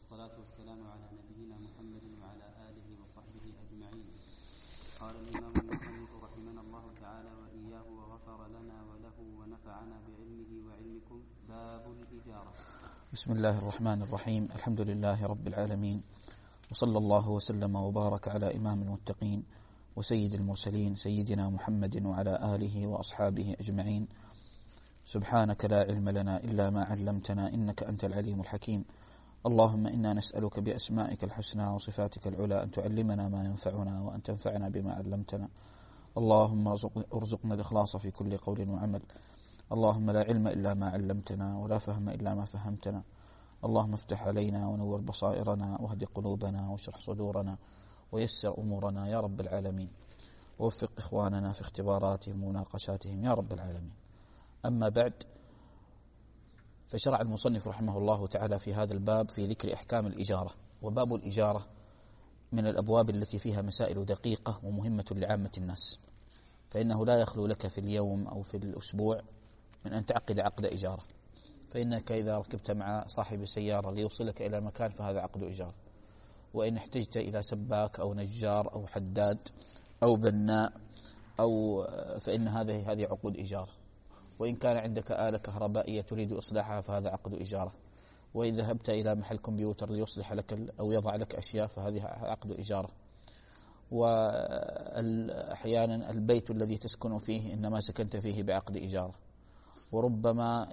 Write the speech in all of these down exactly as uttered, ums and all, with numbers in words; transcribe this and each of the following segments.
والصلاة والسلام على نبينا محمد وعلى آله وصحبه أجمعين. قال الإمام المصنف رحمنا الله تعالى وإياه وغفر لنا وله ونفعنا بعلمه وعلمكم. باب الإجارة. بسم الله الرحمن الرحيم. الحمد لله رب العالمين، وصلى الله وسلم وبارك على إمام المتقين وسيد المرسلين سيدنا محمد وعلى آله وأصحابه أجمعين. سبحانك لا علم لنا إلا ما علمتنا إنك أنت العليم الحكيم. اللهم إنا نسألك بأسمائك الحسنى وصفاتك العلى أن تعلمنا ما ينفعنا وأن تنفعنا بما علمتنا. اللهم ارزقنا الإخلاص في كل قول وعمل. اللهم لا علم إلا ما علمتنا ولا فهم إلا ما فهمتنا. اللهم افتح علينا ونور بصائرنا واهد قلوبنا واشرح صدورنا ويسر أمورنا يا رب العالمين، ووفق إخواننا في اختباراتهم ومناقشاتهم يا رب العالمين. أما بعد، فشرع المصنف رحمه الله تعالى في هذا الباب في ذكر أحكام الإجارة. وباب الإجارة من الأبواب التي فيها مسائل دقيقة ومهمة لعامة الناس، فإنه لا يخلو لك في اليوم أو في الأسبوع من أن تعقد عقد إجارة. فإنك إذا ركبت مع صاحب السيارة ليوصلك إلى مكان فهذا عقد إجارة، وإن احتجت إلى سباك أو نجار أو حداد أو بناء أو فإن هذه هذه عقود إجارة. وإن كان عندك آلة كهربائية تريد إصلاحها فهذا عقد إجارة. وإن ذهبت إلى محل كمبيوتر ليصلح لك أو يضع لك أشياء فهذه عقد إجارة. وأحيانا البيت الذي تسكن فيه إنما سكنت فيه بعقد إجارة. وربما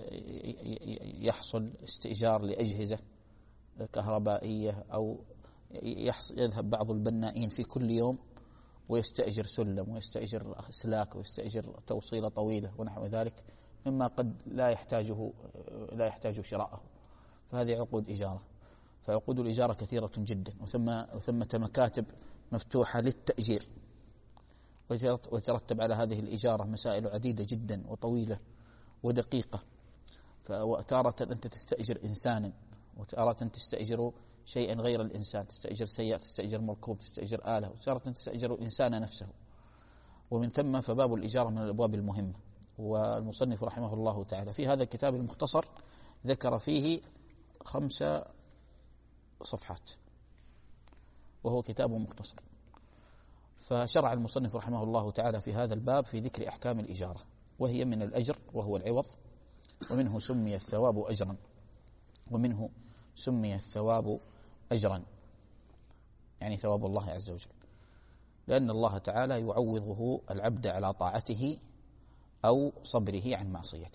يحصل استئجار لأجهزة كهربائية، أو يذهب بعض البنائين في كل يوم ويستأجر سلم ويستأجر أسلاك ويستأجر توصيلة طويلة ونحو ذلك مما قد لا يحتاجه لا يحتاج شراءه، فهذه عقود إجارة. فعقود الإجارة كثيرة جدا، وثم وثمة مكاتب مفتوحة للتأجير، ويترتب على هذه الإجارة مسائل عديدة جدا وطويلة ودقيقة. فتارة أنت تستأجر إنسانا، وتارة تستأجر شيئا غير الإنسان، تستأجر سيارة، تستأجر مركوب، تستأجر آلة، وتارة تستأجر الإنسان نفسه. ومن ثم فباب الإجارة من الأبواب المهمة. والمصنف رحمه الله تعالى في هذا الكتاب المختصر ذكر فيه خمس صفحات، وهو كتاب مختصر. فشرع المصنف رحمه الله تعالى في هذا الباب في ذكر أحكام الإجارة، وهي من الأجر وهو العوض، ومنه سمي الثواب أجرا، ومنه سمي الثواب أجرا يعني ثواب الله عز وجل، لأن الله تعالى يعوضه العبد على طاعته أو صبره عن معصيته.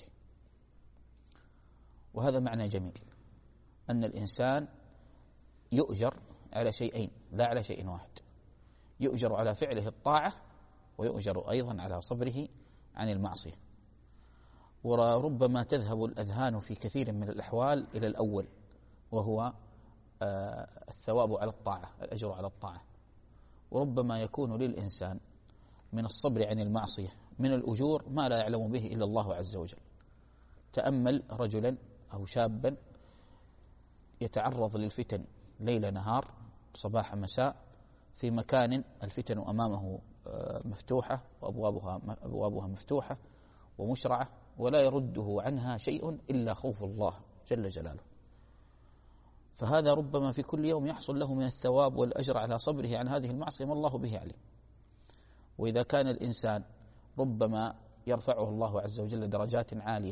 وهذا معنى جميل، أن الإنسان يؤجر على شيئين لا على شيء واحد. يؤجر على فعله الطاعة، ويؤجر أيضا على صبره عن المعصية. وربما تذهب الأذهان في كثير من الأحوال إلى الأول، وهو الثواب على الطاعة، الأجر على الطاعة. وربما يكون للإنسان من الصبر عن المعصية من الأجور ما لا يعلم به إلا الله عز وجل. تأمل رجلا أو شابا يتعرض للفتن ليل نهار صباح مساء في مكان الفتن أمامه مفتوحة وأبوابها أبوابها مفتوحة ومشرعة، ولا يرده عنها شيء إلا خوف الله جل جلاله. فهذا ربما في كل يوم يحصل له من الثواب والأجر على صبره عن هذه المعصية ما الله به عليم. وإذا كان الإنسان ربما يرفعه الله عز وجل درجات عالية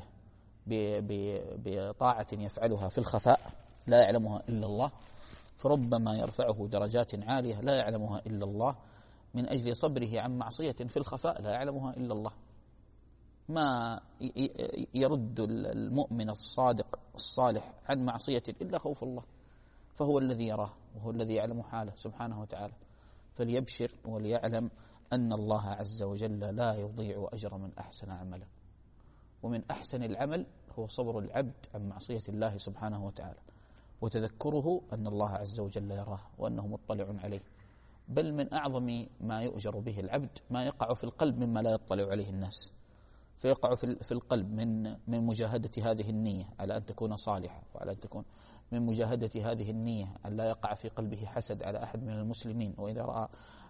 بطاعة يفعلها في الخفاء لا يعلمها إلا الله، فربما يرفعه درجات عالية لا يعلمها إلا الله من أجل صبره عن معصية في الخفاء لا يعلمها إلا الله. ما يرد المؤمن الصادق الصالح عن معصية إلا خوف الله، فهو الذي يراه وهو الذي يعلم حاله سبحانه وتعالى. فليبشر وليعلم أن الله عز وجل لا يضيع أجر من أحسن عملا. ومن أحسن العمل هو صبر العبد عن معصية الله سبحانه وتعالى، وتذكره أن الله عز وجل يراه وأنه مطلع عليه. بل من أعظم ما يؤجر به العبد ما يقع في القلب مما لا يطلع عليه الناس. فيقع في القلب من من مجاهدة هذه النية على أن تكون صالحة، وعلى أن تكون من مجاهدة هذه النية أن لا يقع في قلبه حسد على أحد من المسلمين. وإذا رأى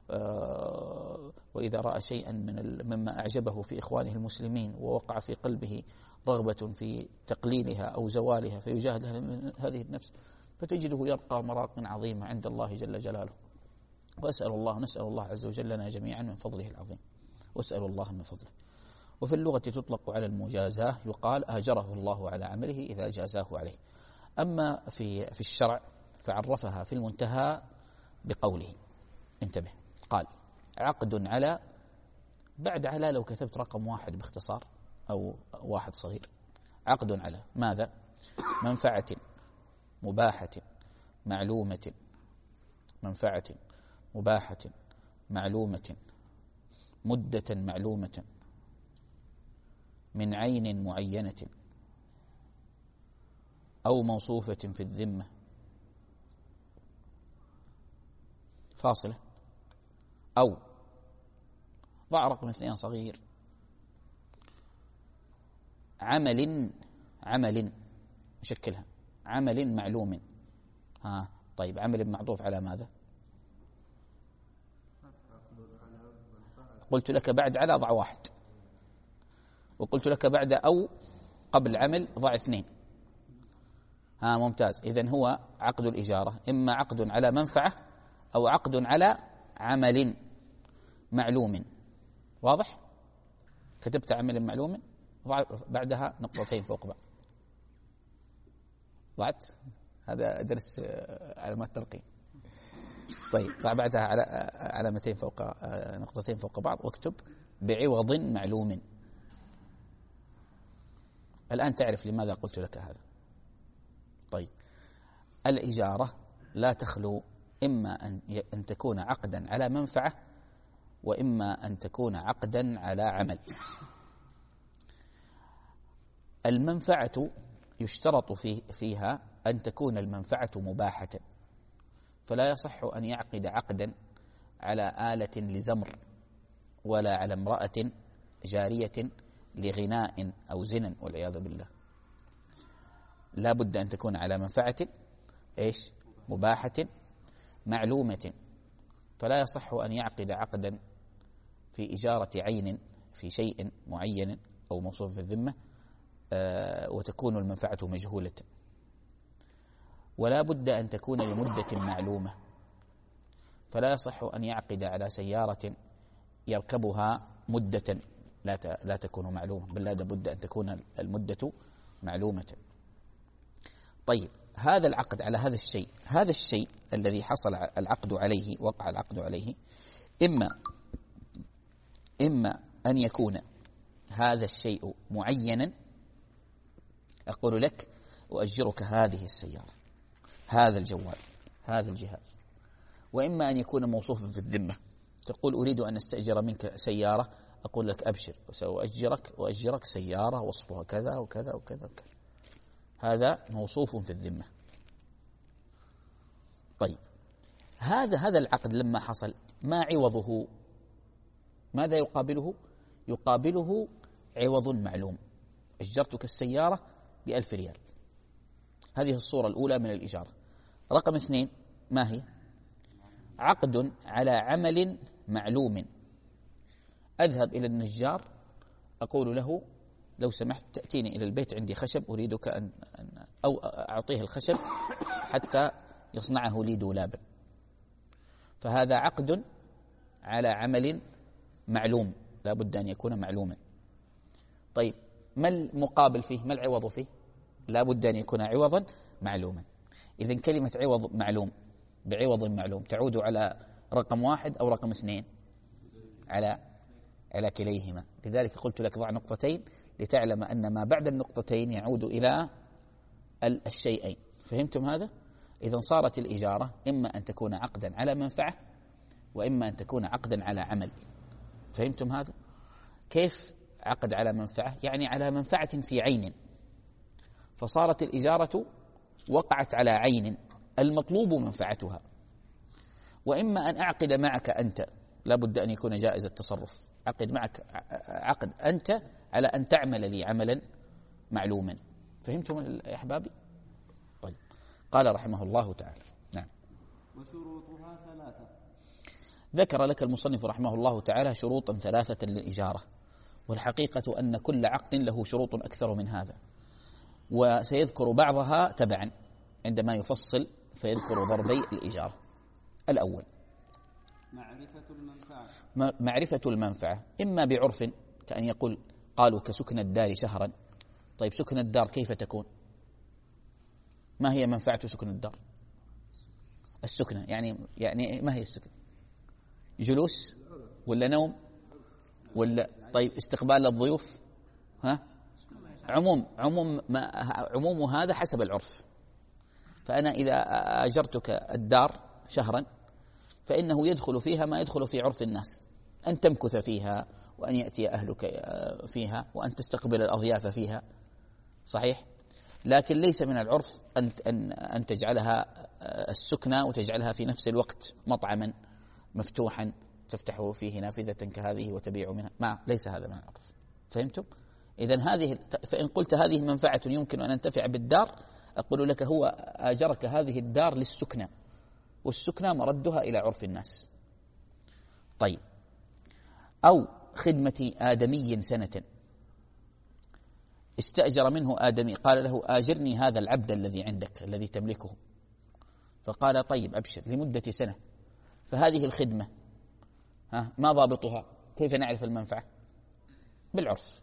وإذا رأى شيئا من مما أعجبه في إخوانه المسلمين ووقع في قلبه رغبة في تقليلها أو زوالها فيجاهد هذه النفس، فتجده يرقى مراق عظيمة عند الله جل جلاله. وأسأل الله نسأل الله عز وجل لنا جميعا من فضله العظيم، وأسأل الله من فضله. وفي اللغة تطلق على المجازاة، يقال آجره الله على عمله إذا جازاه عليه. أما في في الشرع فعرفها في المنتهى بقوله، انتبه، قال عقد على، بعد على لو كتبت رقم واحد باختصار أو واحد صغير، عقد على ماذا؟ منفعة مباحة معلومة، منفعة مباحة معلومة مدة معلومة من عين معينة أو موصوفة في الذمة، فاصلة، أو ضع رقم اثنين صغير، عمل عمل شكلها عمل معلوم. ها طيب، عمل معطوف على ماذا؟ قلت لك بعد على ضع واحد، وقلت لك بعد أو قبل عمل ضع اثنين. ها ممتاز. إذن هو عقد الإجارة إما عقد على منفعة أو عقد على عمل معلوم. واضح؟ كتبت عمل معلوم، ضع بعدها نقطتين فوق بعض. ضعت؟ هذا درس علامات ترقيم. طيب، ضع بعدها على علامتين فوق نقطتين فوق بعض، واكتب بعوض معلوم. الآن تعرف لماذا قلت لك هذا. طيب، الإجارة لا تخلو إما أن أن تكون عقدا على منفعة، وإما أن تكون عقدا على عمل. المنفعة يشترط في فيها أن تكون المنفعة مباحة، فلا يصح أن يعقد عقدا على آلة لزمر، ولا على امرأة جارية لغناء أو زنا والعياذ بالله. لا بد أن تكون على منفعة إيش؟ مباحة معلومة. فلا يصح أن يعقد عقدا في إجارة عين في شيء معين أو موصوف في الذمة آه وتكون المنفعة مجهولة. ولا بد أن تكون لمدة معلومة، فلا يصح أن يعقد على سيارة يركبها مدة لا لا تكون معلومة، بل لا بد أن تكون المدة معلومة. طيب، هذا العقد على هذا الشيء، هذا الشيء الذي حصل العقد عليه، وقع العقد عليه، إما إما أن يكون هذا الشيء معينا، أقول لك أؤجرك هذه السيارة، هذا الجوال، هذا الجهاز. وإما أن يكون موصوفا في الذمة، تقول أريد أن أستأجر منك سيارة، أقول لك أبشر سأؤجرك وأجرك سيارة وصفها كذا وكذا وكذا وكذا. هذا موصوف في الذمة. طيب، هذا هذا العقد لما حصل، ما عوضه؟ ماذا يقابله؟ يقابله عوض معلوم. أجرتك السيارة بألف ريال. هذه الصورة الأولى من الإجارة. رقم اثنين ما هي؟ عقد على عمل معلوم. أذهب إلى النجار أقول له لو سمحت تأتيني إلى البيت، عندي خشب أريدك أن أو أعطيه الخشب حتى يصنعه لي دولابا. فهذا عقد على عمل معلوم، لا بد أن يكون معلوما. طيب، ما المقابل فيه؟ ما العوض فيه؟ لا بد أن يكون عوضا معلوما. إذن كلمة عوض معلوم بعوض معلوم تعود على رقم واحد أو رقم اثنين؟ على على كليهما. لذلك قلت لك ضع نقطتين لتعلم أن ما بعد النقطتين يعود إلى الشيئين. فهمتم هذا؟ إذن صارت الإجارة إما أن تكون عقدا على منفعة، وإما أن تكون عقدا على عمل. فهمتم هذا؟ كيف عقد على منفعة؟ يعني على منفعة في عين، فصارت الإجارة وقعت على عين المطلوب منفعتها. وإما أن أعقد معك أنت، لا بد أن يكون جائز التصرف، عقد معك عقد أنت على أن تعمل لي عملا معلوما. فهمتم يا أحبابي؟ طيب، قال رحمه الله تعالى نعم. وشروطها ثلاثة. ذكر لك المصنف رحمه الله تعالى شروطا ثلاثة للإجارة، والحقيقة أن كل عقد له شروط أكثر من هذا، وسيذكر بعضها تبعا. عندما يفصل فيذكر ضربي الإجارة. الأول معرفة المنفعة. معرفة المنفعة إما بعرف كأن يقول قالوا كسكن الدار شهرا. طيب سكن الدار كيف تكون؟ ما هي منفعة سكن الدار؟ السكنة يعني يعني ما هي السكنة؟ جلوس ولا نوم ولا طيب استقبال الضيوف؟ ها عموم عموم ما عموم هذا حسب العرف. فأنا إذا أجرتك الدار شهرا فإنه يدخل فيها ما يدخل في عرف الناس، أن تمكث فيها وأن يأتي أهلك فيها وأن تستقبل الأضياف فيها، صحيح؟ لكن ليس من العرف أن أن أن تجعلها السكنة وتجعلها في نفس الوقت مطعما مفتوحا تفتح فيه نافذة كهذه وتبيع منها، ما ليس هذا من العرف. فهمتم؟ إذن هذه فإن قلت هذه منفعة يمكن أن أنتفع بالدار أقول لك هو آجرك هذه الدار للسكنة، والسكنة مردها إلى عرف الناس. طيب أو خدمة آدمي سنة، استأجر منه آدمي قال له آجرني هذا العبد الذي عندك الذي تملكه، فقال طيب أبشر لمدة سنة. فهذه الخدمة ها ما ضابطها؟ كيف نعرف المنفعة؟ بالعرف.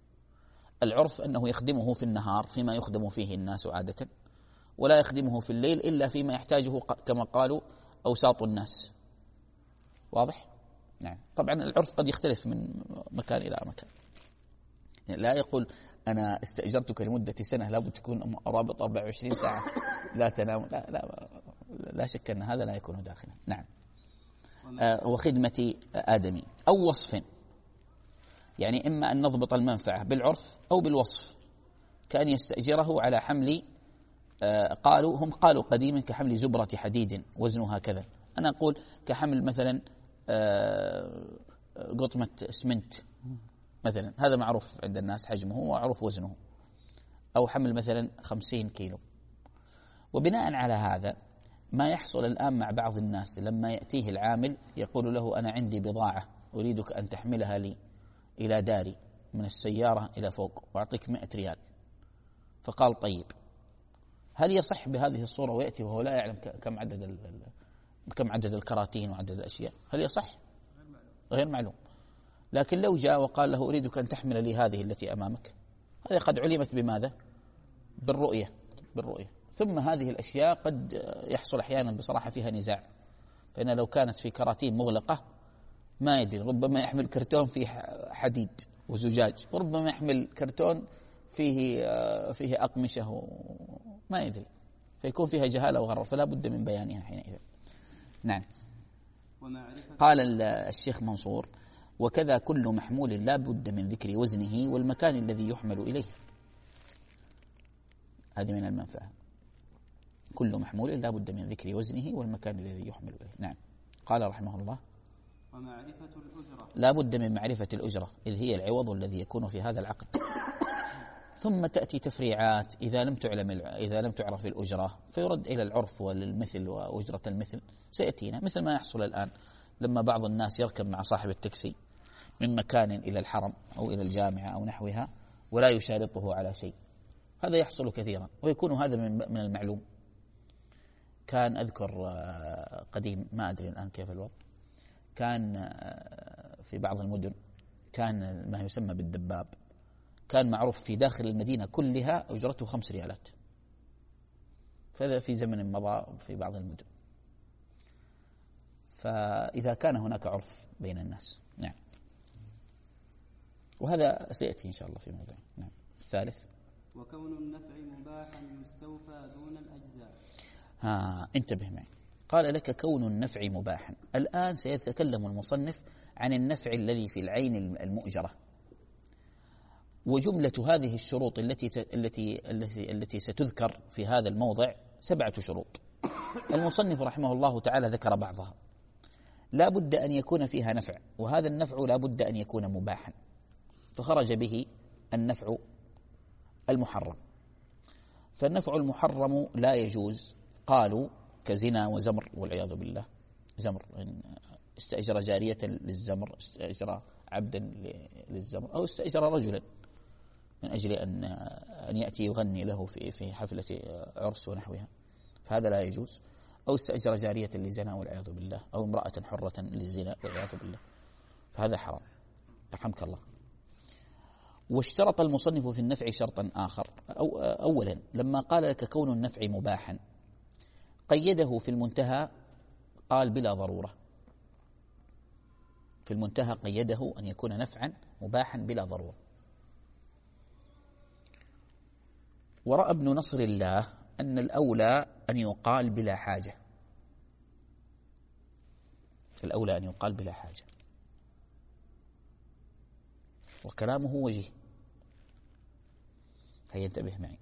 العرف أنه يخدمه في النهار فيما يخدم فيه الناس عادة، ولا يخدمه في الليل إلا فيما يحتاجه كما قالوا أوساط الناس. واضح؟ نعم. طبعا العرف قد يختلف من مكان إلى مكان، يعني لا يقول أنا استأجرتك لمدة سنة لابد تكون رابط أربعة وعشرين ساعة لا تنام، لا, لا, لا شك أن هذا لا يكون داخلا. نعم. آه وخدمة آدمي أو وصف، يعني إما أن نضبط المنفعة بالعرف أو بالوصف، كأن يستأجره على حمل آه قالوا هم قالوا قديما كحمل زبرة حديد وزنها كذا، أنا أقول كحمل مثلا آه قطمة اسمنت مثلا، هذا معروف عند الناس حجمه ومعروف وزنه، أو حمل مثلا خمسين كيلو. وبناء على هذا ما يحصل الآن مع بعض الناس لما يأتيه العامل يقول له أنا عندي بضاعة أريدك أن تحملها لي إلى داري من السيارة إلى فوق وأعطيك مئة ريال، فقال طيب هل يصح بهذه الصورة ويأتي وهو لا يعلم كم عدد كم عدد الكراتين وعدد الأشياء؟ هل يصح؟ غير معلوم. لكن لو جاء وقال له أريدك أن تحمل لي هذه التي أمامك، هذه قد علمت بماذا؟ بالرؤية بالرؤية ثم هذه الأشياء قد يحصل أحيانا بصراحة فيها نزاع، فإن لو كانت في كراتين مغلقة ما يدري، ربما يحمل كرتون فيه حديد وزجاج، وربما يحمل كرتون فيه فيه أقمشة ما يدري، فيكون فيها جهالة وغرر، فلا بد من بيانها حينئذ. نعم. قال الشيخ منصور وكذا كل محمول لا بد من ذكر وزنه والمكان الذي يحمل إليه، هذه من المنفعة. كل محمول لا بد من ذكر وزنه والمكان الذي يحمل إليه. نعم. قال رحمه الله ومعرفة الأجرة، لا بد من معرفة الأجرة إذ هي العوض الذي يكون في هذا العقد. ثم تأتي تفريعات إذا لم تعلم إذا لم تعرف الأجرة فيرد إلى العرف والمثل وأجرة المثل سيأتينا، مثل ما يحصل الآن لما بعض الناس يركب مع صاحب التاكسي من مكان إلى الحرم أو إلى الجامعة أو نحوها ولا يشارطه على شيء، هذا يحصل كثيرا ويكون هذا من المعلوم. كان أذكر قديم ما أدري الآن كيف الوضع، كان في بعض المدن كان ما يسمى بالدباب، كان معروف في داخل المدينة كلها أجرته خمس ريالات، فهذا في زمن مضى في بعض المدن، فإذا كان هناك عرف بين الناس. نعم. وهذا سيأتي إن شاء الله في موضوع. نعم. الثالث وكون النفع مباحا يستوفى دون الأجزاء. ها انتبه معي، قال لك كون النفع مباحا. الآن سيتكلم المصنف عن النفع الذي في العين المؤجرة، وجملة هذه الشروط التي التي التي التي ستذكر في هذا الموضع سبعة شروط. المصنف رحمه الله تعالى ذكر بعضها. لا بد أن يكون فيها نفع، وهذا النفع لا بد أن يكون مباحا، فخرج به النفع المحرم. فالنفع المحرم لا يجوز، قالوا كزنا وزمر والعياذ بالله. زمر استأجر جارية للزمر، استأجر عبدا للزمر، أو استأجر رجلا من أجل أن أن يأتي يغني له في في حفلة عرس ونحوها، فهذا لا يجوز. أو استأجر جارية للزنا والعياذ بالله، أو امرأة حرة للزنا والعياذ بالله، فهذا حرام رحمك الله. واشترط المصنف في النفع شرطا آخر. أو أولا لما قال لك كون النفع مباحا قيده في المنتهى، قال بلا ضرورة. في المنتهى قيده أن يكون نفعا مباحا بلا ضرورة. ورأى ابن نصر الله أن الأولى أن يقال بلا حاجة. الأولى أن يقال بلا حاجة، وكلامه وجيه. هيا انتبه معي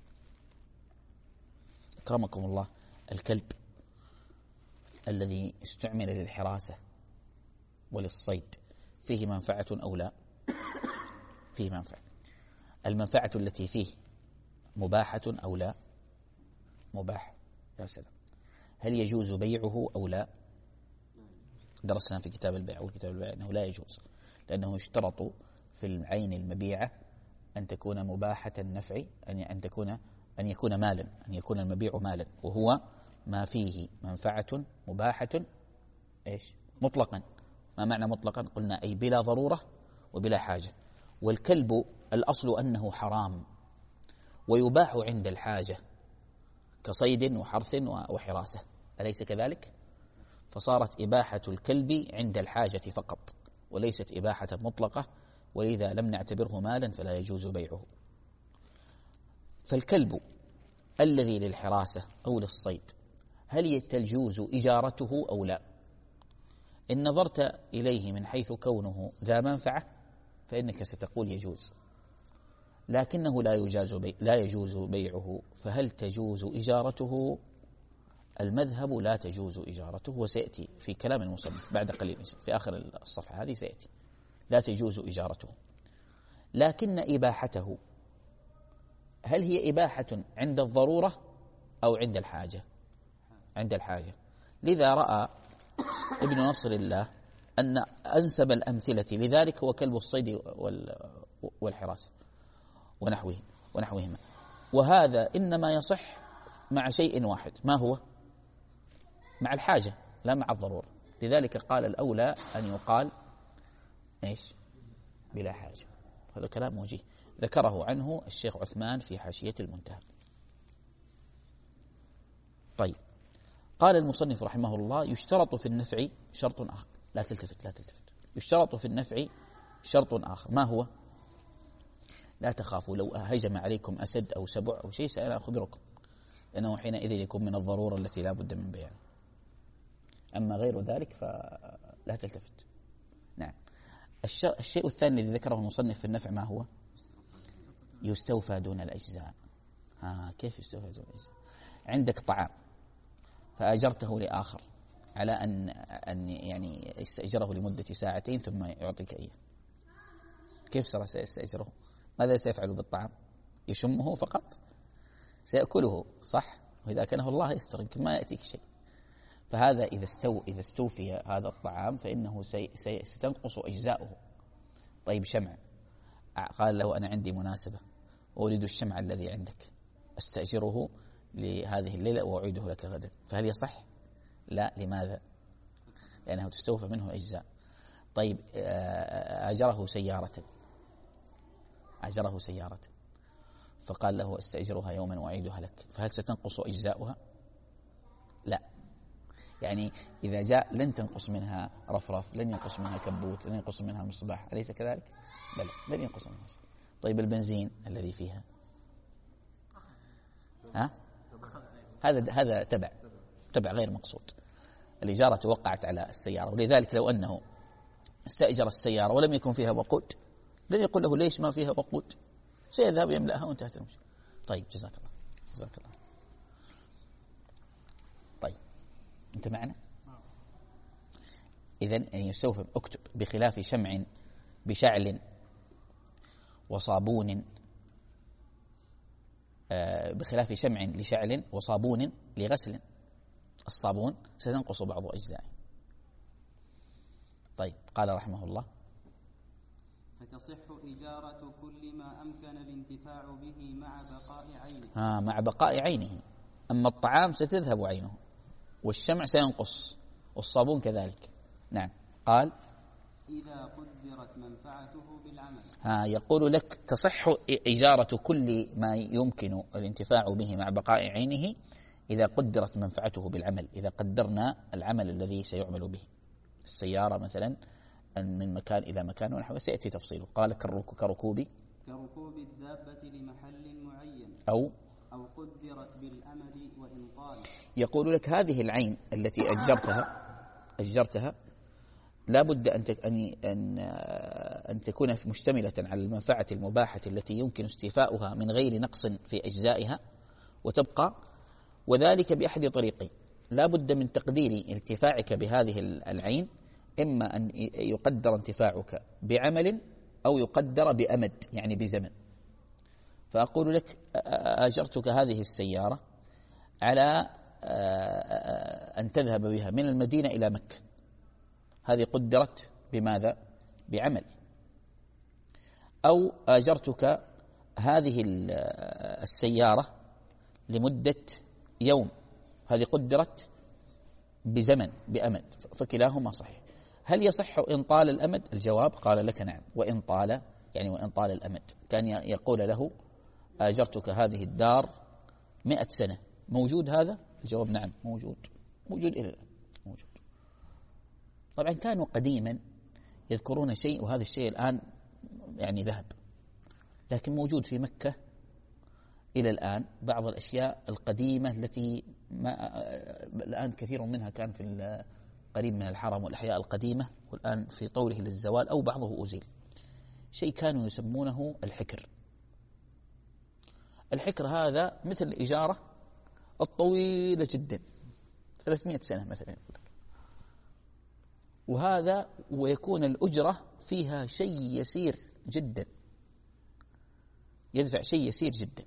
أكرمكم الله. الكلب الذي استعمل للحراسة وللصيد فيه منفعة أو لا؟ فيه منفعة. المنفعة التي فيه مباحة أو لا؟ مباح. يا سلام. هل يجوز بيعه أو لا؟ درسنا في كتاب البيع والكتاب البيع أنه لا يجوز، لأنه يشترط في العين المبيعة أن تكون مباحة النفع، أن تكون أن يكون مالا، أن يكون المبيع مالا، وهو ما فيه منفعة مباحة إيش؟ مطلقا. ما معنى مطلقا؟ قلنا أي بلا ضرورة وبلا حاجة. والكلب الأصل أنه حرام ويباح عند الحاجة كصيد وحرث وحراسة، أليس كذلك؟ فصارت إباحة الكلب عند الحاجة فقط، وليست إباحة مطلقة، ولذا لم نعتبره مالا فلا يجوز بيعه. فالكلب الذي للحراسة أو للصيد هل يجوز إجارته أو لا؟ إن نظرت إليه من حيث كونه ذا منفعة فإنك ستقول يجوز، لكنه لا يجوز بي لا يجوز بيعه. فهل تجوز إجارته؟ المذهب لا تجوز إجارته، وسيأتي في كلام المصنف بعد قليل في آخر الصفحة هذه سيأتي. لا تجوز إجارته، لكن إباحته هل هي إباحة عند الضرورة أو عند الحاجة؟ عند الحاجة. لذا رأى ابن نصر الله أن أنسب الأمثلة لذلك هو كلب الصيد والحراسة ونحوه ونحوهما. وهذا إنما يصح مع شيء واحد، ما هو؟ مع الحاجة لا مع الضرورة. لذلك قال الأولى أن يقال إيش؟ بلا حاجة. هذا كلام وجيه ذكره عنه الشيخ عثمان في حاشية المنتهى. طيب، قال المصنف رحمه الله: يشترط في النفع شرط آخر. لا تلتفت لا تلتفت يشترط في النفع شرط آخر، ما هو؟ لا تخافوا، لو هجم عليكم أسد أو سبع أو شيء سأنا أخبركم، لأنه حينئذ يكون من الضرورة التي لا بد من بيانها. أما غير ذلك فلا تلتفت. نعم. الشيء الثاني الذي ذكره المصنف في النفع ما هو؟ يستوفى دون الأجزاء. ها كيف يستوفى دون الأجزاء؟ عندك طعام فأجرته لآخر على أن أن يعني يستأجره لمدة ساعتين ثم يعطيك إياه، كيف سيستأجره؟ ماذا سيفعل بالطعام؟ يشمه فقط؟ سيأكله صح؟ وإذا كانه الله يستر يمكن ما يأتيك شيء. فهذا إذا استو إذا استوفي هذا الطعام فإنه سي سي ستنقص أجزاؤه. طيب شمع، قال له أنا عندي مناسبة وأريد الشمع الذي عندك، أستأجره لهذه الليلة وأعيده لك غدا، فهل يصح؟ لا. لماذا؟ لأنه تستوفى منه أجزاء. طيب أجره سيارة أجره سيارة فقال له أستأجرها يوما وأعيدها لك، فهل ستنقص أجزاؤها؟ لا. يعني إذا جاء لن تنقص منها رفرف، لن ينقص منها كبوت، لن ينقص منها مصباح، أليس كذلك؟ بلى، لن ينقص منها شيء. طيب البنزين الذي فيها ها؟ هذا هذا تبع تبع غير مقصود. الإجارة وقعت على السيارة، ولذلك لو أنه استأجر السيارة ولم يكن فيها وقود لن يقول له ليش ما فيها وقود، سيذهب يملأها وانتهت المشكلة. طيب جزاك الله جزاك الله. طيب أنت معنا؟ إذن يستوفى اكتب بخلاف شمع بشعل وصابون، آه بخلاف شمع لشعل وصابون لغسل. الصابون ستنقص بعض أجزائه. طيب قال رحمه الله: فتصح إجارة كل ما أمكن الانتفاع به مع بقاء عينه. آه مع بقاء عينه. أما الطعام ستذهب عينه، والشمع سينقص، والصابون كذلك. نعم. قال إذا قدرت منفعته بالعمل. ها يقول لك تصح إجارة كل ما يمكن الانتفاع به مع بقاء عينه إذا قدرت منفعته بالعمل، إذا قدرنا العمل الذي سيعمل به. السيارة مثلا من مكان إلى مكان ونحو سيأتي تفصيله. قال كركوب كركوب الدابة لمحل معين أو أو قدرت بالأمد وإن طال. يقول لك هذه العين التي أجرتها أجرتها لا بد أن أن أن تكون مشتملة على المنفعة المباحة التي يمكن استيفاؤها من غير نقص في أجزائها وتبقى، وذلك بأحد طريقين. لا بد من تقدير انتفاعك بهذه العين، إما أن يقدر انتفاعك بعمل أو يقدر بأمد يعني بزمن. فأقول لك أجرتك هذه السيارة على أن تذهب بها من المدينة إلى مكة، هذه قدرت بماذا؟ بعمل. أو أجرتك هذه السيارة لمدة يوم، هذه قدرت بزمن بأمد، فكلاهما صحيح. هل يصح إن طال الأمد؟ الجواب قال لك نعم، وإن طال يعني وإن طال الأمد. كان يقول له أجرتك هذه الدار مئة سنة، موجود هذا؟ الجواب نعم موجود، موجود إلى الآن موجود. طبعا كانوا قديما يذكرون شيء وهذا الشيء الآن يعني ذهب، لكن موجود في مكة إلى الآن بعض الأشياء القديمة التي ما الآن كثير منها كان في قريب من الحرم والأحياء القديمة، والآن في طوره للزوال أو بعضه أزيل. شيء كانوا يسمونه الحكر. الحكر هذا مثل الإجارة الطويلة جدا ثلاثمائة سنة مثلا، وهذا ويكون الأجرة فيها شيء يسير جدا، يدفع شيء يسير جدا.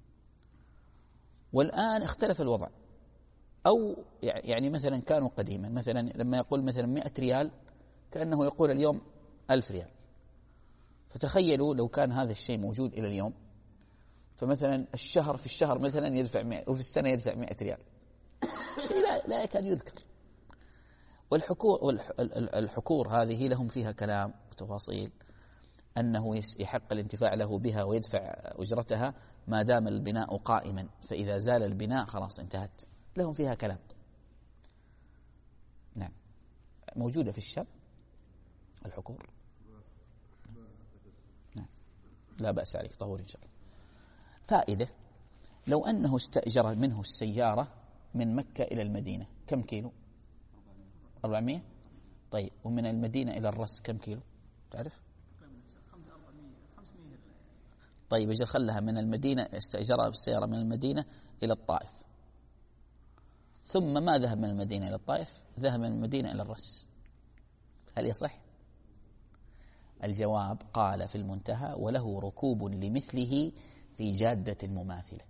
والآن اختلف الوضع، أو يعني مثلا كانوا قديما مثلا لما يقول مثلا مئة ريال كأنه يقول اليوم ألف ريال. فتخيلوا لو كان هذا الشيء موجود إلى اليوم، فمثلا الشهر في الشهر مثلا يدفع مئة، وفي السنة يدفع مئة ريال، شيء لا, لا يكاد يذكر. والحكور, والحكور هذه لهم فيها كلام وتفاصيل، أنه يحق الانتفاع له بها ويدفع أجرتها ما دام البناء قائما، فإذا زال البناء خلاص انتهت. لهم فيها كلام. نعم موجودة في الشام الحكور. نعم لا بأس عليك، طهور إن شاء الله. فائدة: لو أنه استأجر منه السيارة من مكة إلى المدينة كم كيلو؟ أربعمائة. طيب ومن المدينة إلى الرس كم كيلو تعرف؟ طيب اجل خلها من المدينة، استأجرها بالسيارة من المدينة إلى الطائف، ثم ما ذهب من المدينة إلى الطائف، ذهب من المدينة إلى الرس، هل يصح؟ الجواب قال في المنتهى: وله ركوب لمثله في جادة مماثلة.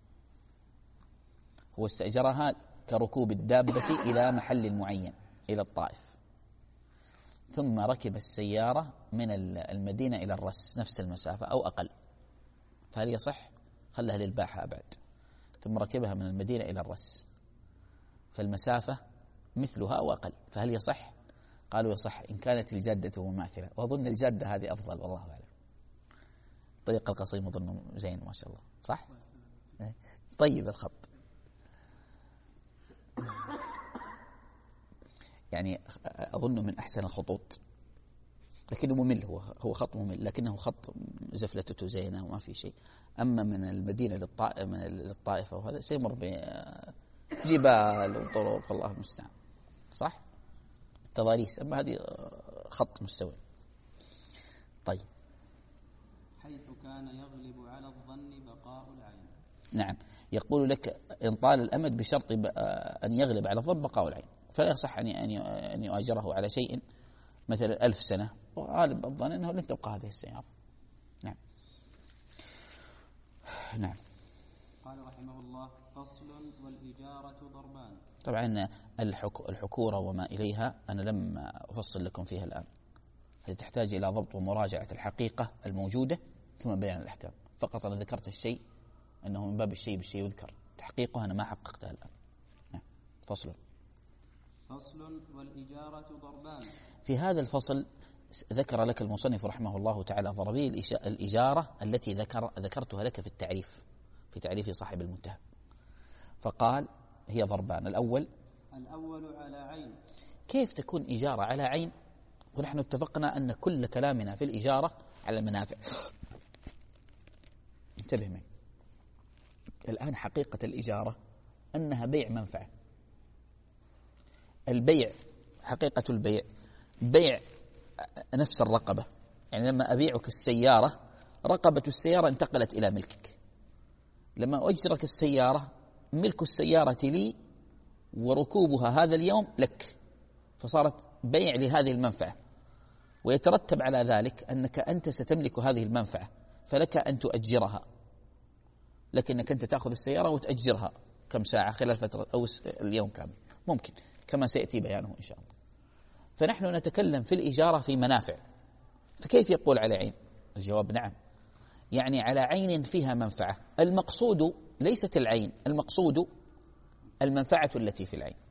هو استأجرها كركوب الدابة إلى محل معين إلى الطائف، ثم ركب السيارة من المدينة إلى الرس نفس المسافة أو أقل، فهل يصح؟ خلها للباحة أبعد. ثم ركبها من المدينة إلى الرس فالمسافة مثلها أو أقل، فهل يصح؟ قالوا يصح إن كانت الجادة مماثلة، وأظن الجادة هذه أفضل والله أعلم. الطريق القصيم أظن زين ما شاء الله، صح؟ طيب الخط يعني أظن من أحسن الخطوط، لكنه ممل، هو هو خط ممل، لكنه خط زفلته زينة وما في شيء. أما من المدينة للطائف من للطائفة وهذا سيمر بجبال وطرق الله المستعان، صح؟ التضاريس. أما هذه خط مستوي. طيب حيث كان يغلب على الظن بقاء العين. نعم يقول لك إن طال الأمد بشرط أن يغلب على الظن بقاء العين، فلا يصح أن يؤاجره على شيء مثلا ألف سنة وغالب الظن أنه لن تبقى هذه السيارة. نعم نعم. قال رحمه الله: فصل: والإجارة ضربان. طبعا الحكورة وما إليها أنا لم أفصل لكم فيها الآن، هي تحتاج إلى ضبط ومراجعة الحقيقة الموجودة ثم بيان الأحكام. فقط أنا ذكرت الشيء أنه من باب الشيء بالشيء يذكر، تحقيقها أنا ما حققتها الآن. نعم. فصل فصل والإجارة ضربان. في هذا الفصل ذكر لك المصنف رحمه الله تعالى ضربي الإجارة التي ذكر ذكرتها لك في التعريف، في تعريف صاحب المنتهى، فقال هي ضربان. الأول الأول على عين. كيف تكون إجارة على عين ونحن اتفقنا أن كل كلامنا في الإجارة على المنافع؟ انتبه معي الآن، حقيقة الإجارة أنها بيع منفعة. البيع حقيقة البيع بيع نفس الرقبة، يعني لما أبيعك السيارة رقبة السيارة انتقلت إلى ملكك، لما أجرك السيارة ملك السيارة لي وركوبها هذا اليوم لك، فصارت بيع لهذه المنفعة، ويترتب على ذلك أنك أنت ستملك هذه المنفعة فلك أن تؤجرها، لكنك أنت تأخذ السيارة وتأجرها كم ساعة خلال فترة أو اليوم كامل ممكن، كما سيأتي بيانه إن شاء الله. فنحن نتكلم في الإجارة في منافع، فكيف يقول على عين؟ الجواب نعم، يعني على عين فيها منفعة. المقصود ليست العين، المقصود المنفعة التي في العين.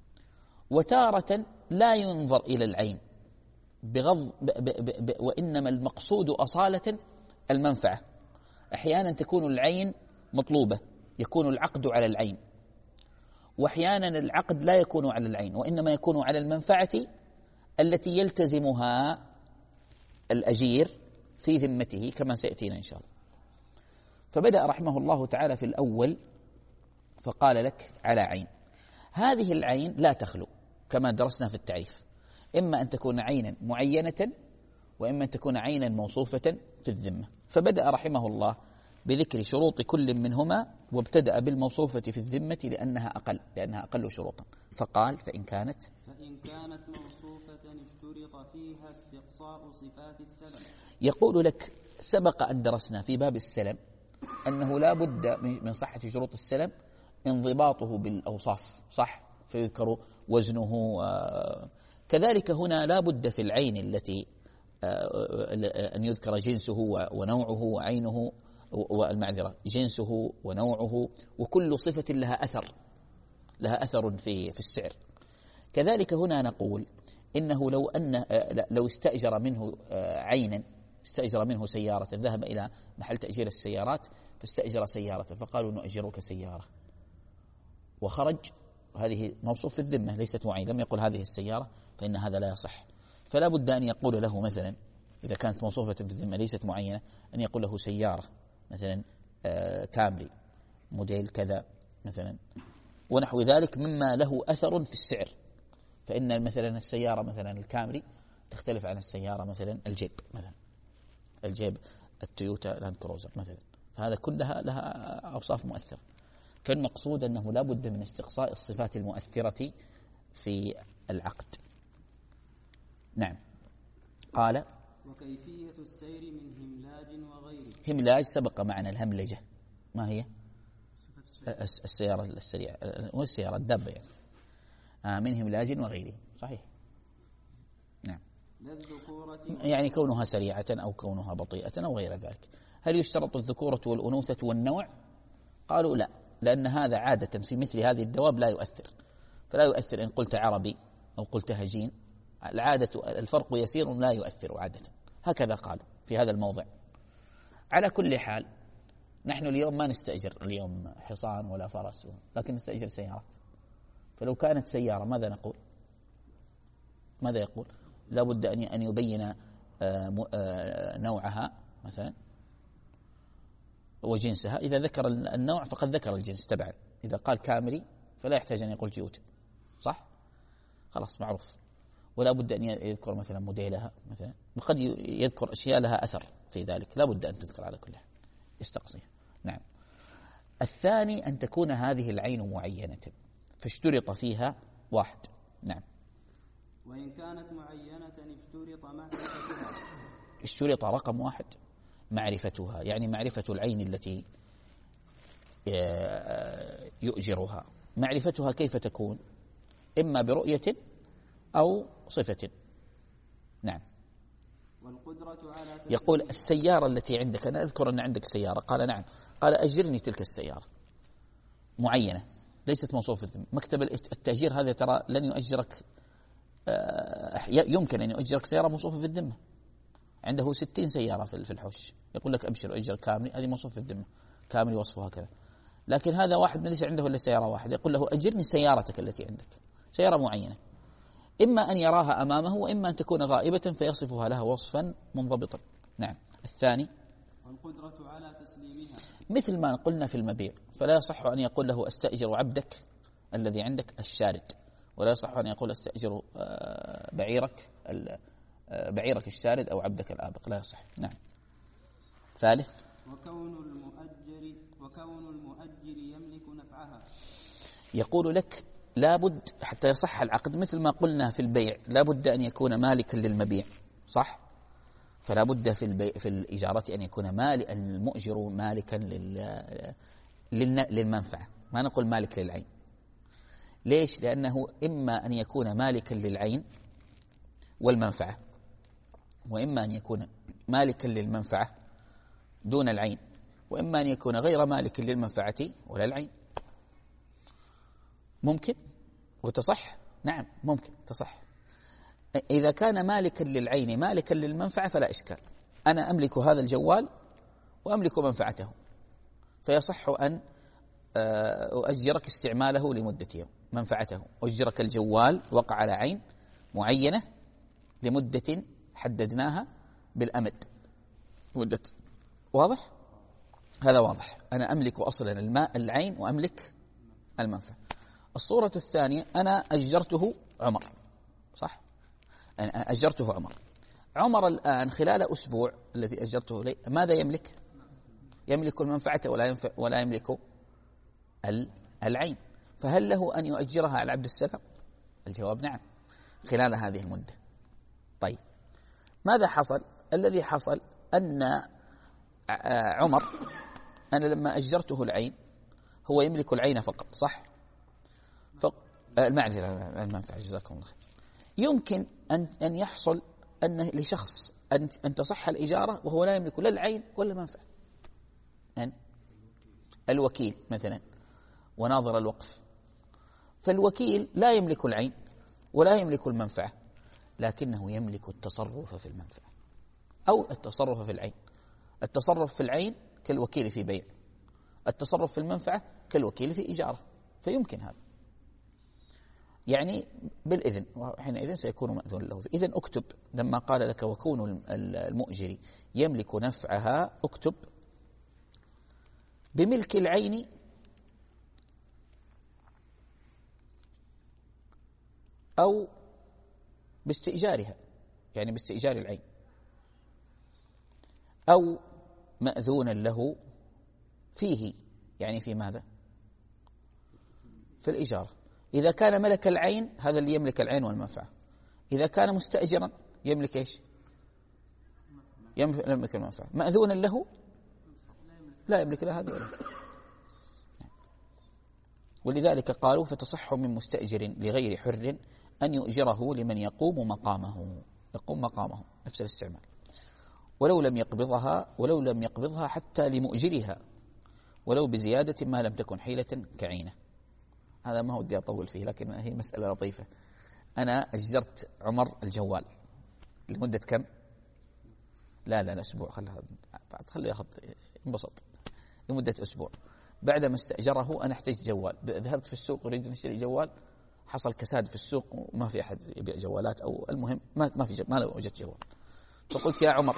وتارة لا ينظر إلى العين بغض ب ب ب ب وإنما المقصود أصالة المنفعة. أحيانا تكون العين مطلوبة، يكون العقد على العين، وأحيانا العقد لا يكون على العين وإنما يكون على المنفعة التي يلتزمها الأجير في ذمته كما سيأتينا إن شاء الله. فبدأ رحمه الله تعالى في الأول فقال لك على عين. هذه العين لا تخلو كما درسنا في التعريف، إما أن تكون عينا معينة وإما أن تكون عينا موصوفة في الذمة. فبدأ رحمه الله بذكر شروط كل منهما، وابتدأ بالموصوفة في الذمة لأنها أقل لأنها أقل شروطا، فقال فإن كانت فإن كانت موصوفة اشترط فيها استقصاء صفات السلم. يقول لك سبق أن درسنا في باب السلم أنه لا بد من صحة شروط السلم انضباطه بالأوصاف، صح؟ فيذكر وزنه. كذلك هنا لا بد في العين التي أن يذكر جنسه ونوعه وعينه، والمعذرة جنسه ونوعه، وكل صفة لها أثر لها أثر في في السعر. كذلك هنا نقول إنه لو أن لو استأجر منه عينا، استأجر منه سيارة، ذهب إلى محل تأجير السيارات فاستأجر سيارة فقالوا نؤجرك سيارة، وخرج هذه موصوف في الذمة ليست معين، لم يقل هذه السيارة، فإن هذا لا يصح. فلا بد أن يقول له مثلا إذا كانت موصوفة في الذمة ليست معينة أن يقول له سيارة مثلا كامري موديل كذا مثلا ونحو ذلك مما له أثر في السعر. فإن مثلا السيارة مثلا الكامري تختلف عن السيارة مثلا الجيب مثلا الجيب التويوتا لاند كروزر مثلا، فهذا كلها لها أوصاف مؤثرة. فالمقصود أنه لا بد من استقصاء الصفات المؤثرة في العقد. نعم. قال وكيفية السير من هملاج وغيره. هملاج سبق معنا الهملجة، ما هي؟ السيارة السريعة والسيارة الدابة يعني. آه من هملاج وغيره، صحيح. نعم. يعني كونها سريعة أو كونها بطيئة أو غير ذلك. هل يشترط الذكورة والأنوثة والنوع؟ قالوا لا، لأن هذا عادة في مثل هذه الدواب لا يؤثر، فلا يؤثر إن قلت عربي أو قلت هجين، العادة الفرق يسير لا يؤثر عادة، هكذا قالوا في هذا الموضع. على كل حال نحن اليوم ما نستأجر اليوم حصان ولا فرس، لكن نستأجر سيارات. فلو كانت سيارة ماذا نقول؟ ماذا يقول؟ لا بد أن يبين نوعها مثلا وجنسها. إذا ذكر النوع فقد ذكر الجنس تبعا. إذا قال كامري فلا يحتاج أن يقول تويوتا، صح؟ خلاص معروف. ولا بد أن يذكر مثلا موديلها مثلا، وقد يذكر أشياء لها أثر في ذلك، لا بد أن تذكر على كل حال، استقصيها. نعم. الثاني أن تكون هذه العين معينة فاشترط فيها واحد. نعم. وإن كانت معينة اشترط معرفتها. اشترط رقم واحد معرفتها، يعني معرفة العين التي يؤجرها. معرفتها كيف تكون؟ إما برؤية أو صفة. نعم. والقدرة على يقول السيارة التي عندك، أنا أذكر أن عندك سيارة، قال نعم، قال أجرني تلك السيارة معينة ليست موصوفة في الذمة. مكتب التأجير هذا ترى لن يؤجرك، يمكن أن يؤجرك سيارة موصوفة في الذمة، عنده ستين سيارة في الحوش، يقول لك أبشر أجر كامل، هذه موصوفة في الذمة كامل وصفها كذا. لكن هذا واحد ليس عنده إلا سيارة واحدة، يقول له أجرني سيارتك التي عندك، سيارة معينة، إما أن يراها أمامه وإما أن تكون غائبة فيصفها لها وصفا منضبطا. نعم. الثاني والقدرة على تسليمها، مثل ما قلنا في المبيع، فلا يصح أن يقول له أستأجر عبدك الذي عندك الشارد، ولا يصح أن يقول أستأجر بعيرك بعيرك الشارد أو عبدك الآبق، لا يصح. نعم. ثالث وكون المؤجر وكون المؤجر يملك نفعها، يقول لك لابد حتى يصح العقد مثل ما قلنا في البيع لابد أن يكون مالكا للمبيع، صح؟ فلا بد في البيع في الإجارة أن يكون مال المؤجر مالكا لل للمنفعة، ما نقول مالك للعين. ليش؟ لأنه إما أن يكون مالكا للعين والمنفعة، وإما أن يكون مالكا للمنفعة دون العين، وإما أن يكون غير مالك للمنفعة ولا العين. ممكن وتصح. نعم ممكن تصح. إذا كان مالكا للعين مالكا للمنفعة فلا إشكال، أنا أملك هذا الجوال وأملك منفعته، فيصح أن أؤجرك استعماله لمدة يوم، منفعته أؤجرك الجوال وقع على عين معينة لمدة حددناها بالأمد مدة. واضح؟ هذا واضح. أنا أملك أصلا الماء العين وأملك المنفعة. الصورة الثانية أنا أجرته عمر، صح؟ أنا أجرته عمر عمر الآن خلال أسبوع الذي أجرته لي ماذا يملك؟ يملك المنفعة ولا ينفع ولا يملك العين، فهل له أن يؤجرها على عبد السلام؟ الجواب نعم خلال هذه المدة. طيب ماذا حصل؟ الذي حصل أن عمر أنا لما أجرته العين هو يملك العين فقط، صح؟ المعذرة المنفعة، جزاكم الله خير. يمكن أن أن يحصل أن لشخص أن أن تصح الإجارة وهو لا يملك لا العين ولا المنفعة. أن الوكيل مثلا وناظر الوقف، فالوكيل لا يملك العين ولا يملك المنفعة، لكنه يملك التصرف في المنفعة أو التصرف في العين. التصرف في العين كالوكيل في بيع، التصرف في المنفعة كالوكيل في إجارة، فيمكن هذا يعني بالإذن، وحينئذ سيكون مأذون له. إذن أكتب لما قال لك وكون المؤجر يملك نفعها، أكتب بملك العين أو باستئجارها، يعني باستئجار العين، أو مأذونا له فيه، يعني في ماذا؟ في الإجارة. إذا كان ملك العين هذا اللي يملك العين والمنفعة، إذا كان مستأجرا يملك إيش؟ يملك المنفعة. مأذونا له لا يملك لا هذا ولا هذا. ولذلك قالوا فتصح من مستأجر لغير حر أن يؤجره لمن يقوم مقامه، يقوم مقامه نفس الاستعمال، ولو لم يقبضها ولو لم يقبضها حتى لمؤجرها، ولو بزيادة ما لم تكن حيلة كعينة. هذا ما ودي أطول فيه، لكن هي مسألة لطيفة. أنا أجرت عمر الجوال لمدة كم؟ لا لا لا أسبوع، خلها خليه ياخذ انبسط، لمدة أسبوع. بعدما استأجره أنا احتجت جوال، ذهبت في السوق أريد أن أشتري جوال، حصل كساد في السوق وما في أحد يبيع جوالات، أو المهم ما ما في ما وجدت جوال. فقلت يا عمر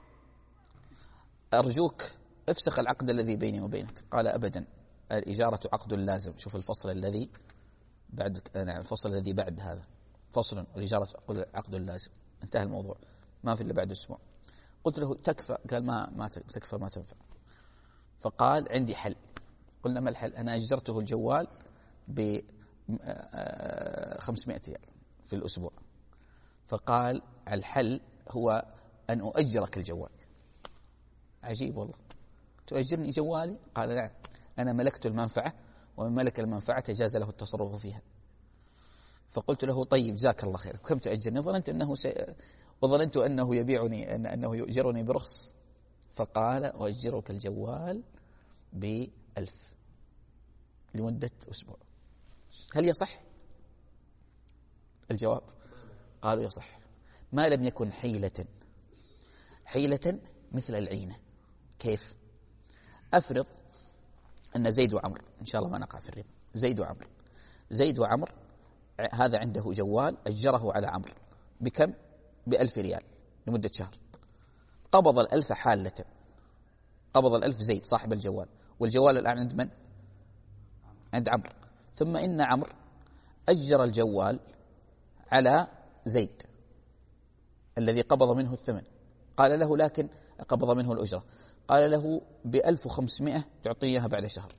أرجوك افسخ العقد الذي بيني وبينك. قال أبدا، الإجارة عقد لازم. شوف الفصل الذي بعد، نعم الفصل الذي بعد هذا فصل، الإجارة عقد لازم، انتهى الموضوع، ما في إلا بعد أسبوع. قلت له تكفى؟ قال ما ما تكفى، ما تنفع. فقال عندي حل. قلنا ما الحل؟ أنا أجرته الجوال ب خمسمائة ريال في الأسبوع. فقال الحل هو أن أؤجرك الجوال. عجيب والله، تؤجرني جوالي؟ قال نعم، أنا ملكت المنفعة ومن ملك المنفعة جاز له التصرف فيها. فقلت له طيب جزاك الله خير، كم تؤجرني؟ ظننت أنه سي... وظننت أنه يبيعني أن أنه يؤجرني برخص. فقال أؤجرك الجوال بألف لمدة أسبوع. هل يصح؟ الجواب قالوا يصح ما لم يكن حيلة. حيلة مثل العينة. كيف؟ أفرض أن زيد وعمر، إن شاء الله ما نقع في الربا، زيد وعمر زيد وعمر هذا عنده جوال أجره على عمر بكم؟ بألف ريال لمدة شهر. قبض الألف حالة، قبض الألف زيد صاحب الجوال، والجوال الآن عند من؟ عند عمر. ثم إن عمر أجر الجوال على زيد الذي قبض منه الثمن، قال له لكن قبض منه الأجرة، قال له بألف وخمسمائة تعطيها بعد شهر.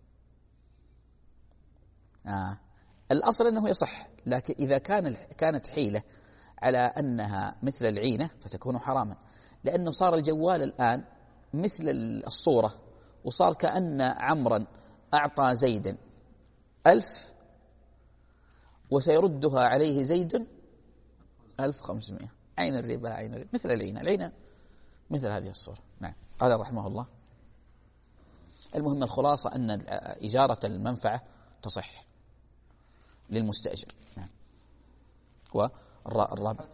آه. الأصل أنه يصح، لكن إذا كان كانت حيلة على أنها مثل العينة فتكون حراما، لأنه صار الجوال الآن مثل الصورة، وصار كأن عمرا أعطى زيدا ألف وسيردها عليه زيد ألف وخمسمائة. عين الربا عين الربا مثل العينة، العينة مثل هذه الصورة. نعم. قال رحمه الله: المهم الخلاصة أن إجارة المنفعة تصح للمستأجر. نعم. والرابع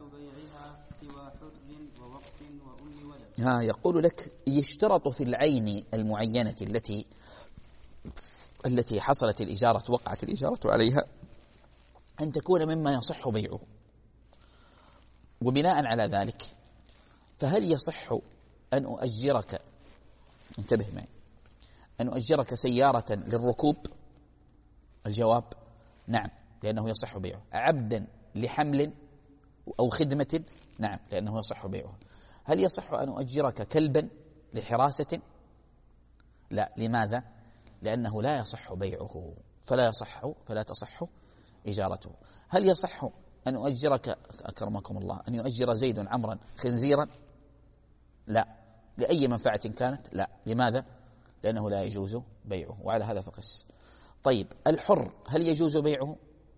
ها يقول لك: يشترط في العين المعينة التي التي حصلت الإجارة وقعت الإجارة عليها أن تكون مما يصح بيعه. وبناء على ذلك فهل يصح أن أؤجرك، انتبه معي، أن أؤجرك سيارة للركوب؟ الجواب نعم، لأنه يصح بيعه. عبدا لحمل أو خدمة؟ نعم، لأنه يصح بيعه. هل يصح أن أؤجرك كلبا لحراسة؟ لا. لماذا؟ لأنه لا يصح بيعه، فلا يصح فلا تصح إجارته. هل يصح أن أؤجرك، أكرمكم الله، أن يؤجر زيد عمرا خنزيرا؟ لا. لأي منفعة كانت؟ لا. لماذا؟ لأنه لا يجوز بيعه، وعلى هذا فقس. طيب الحر هل يجوز بيعه؟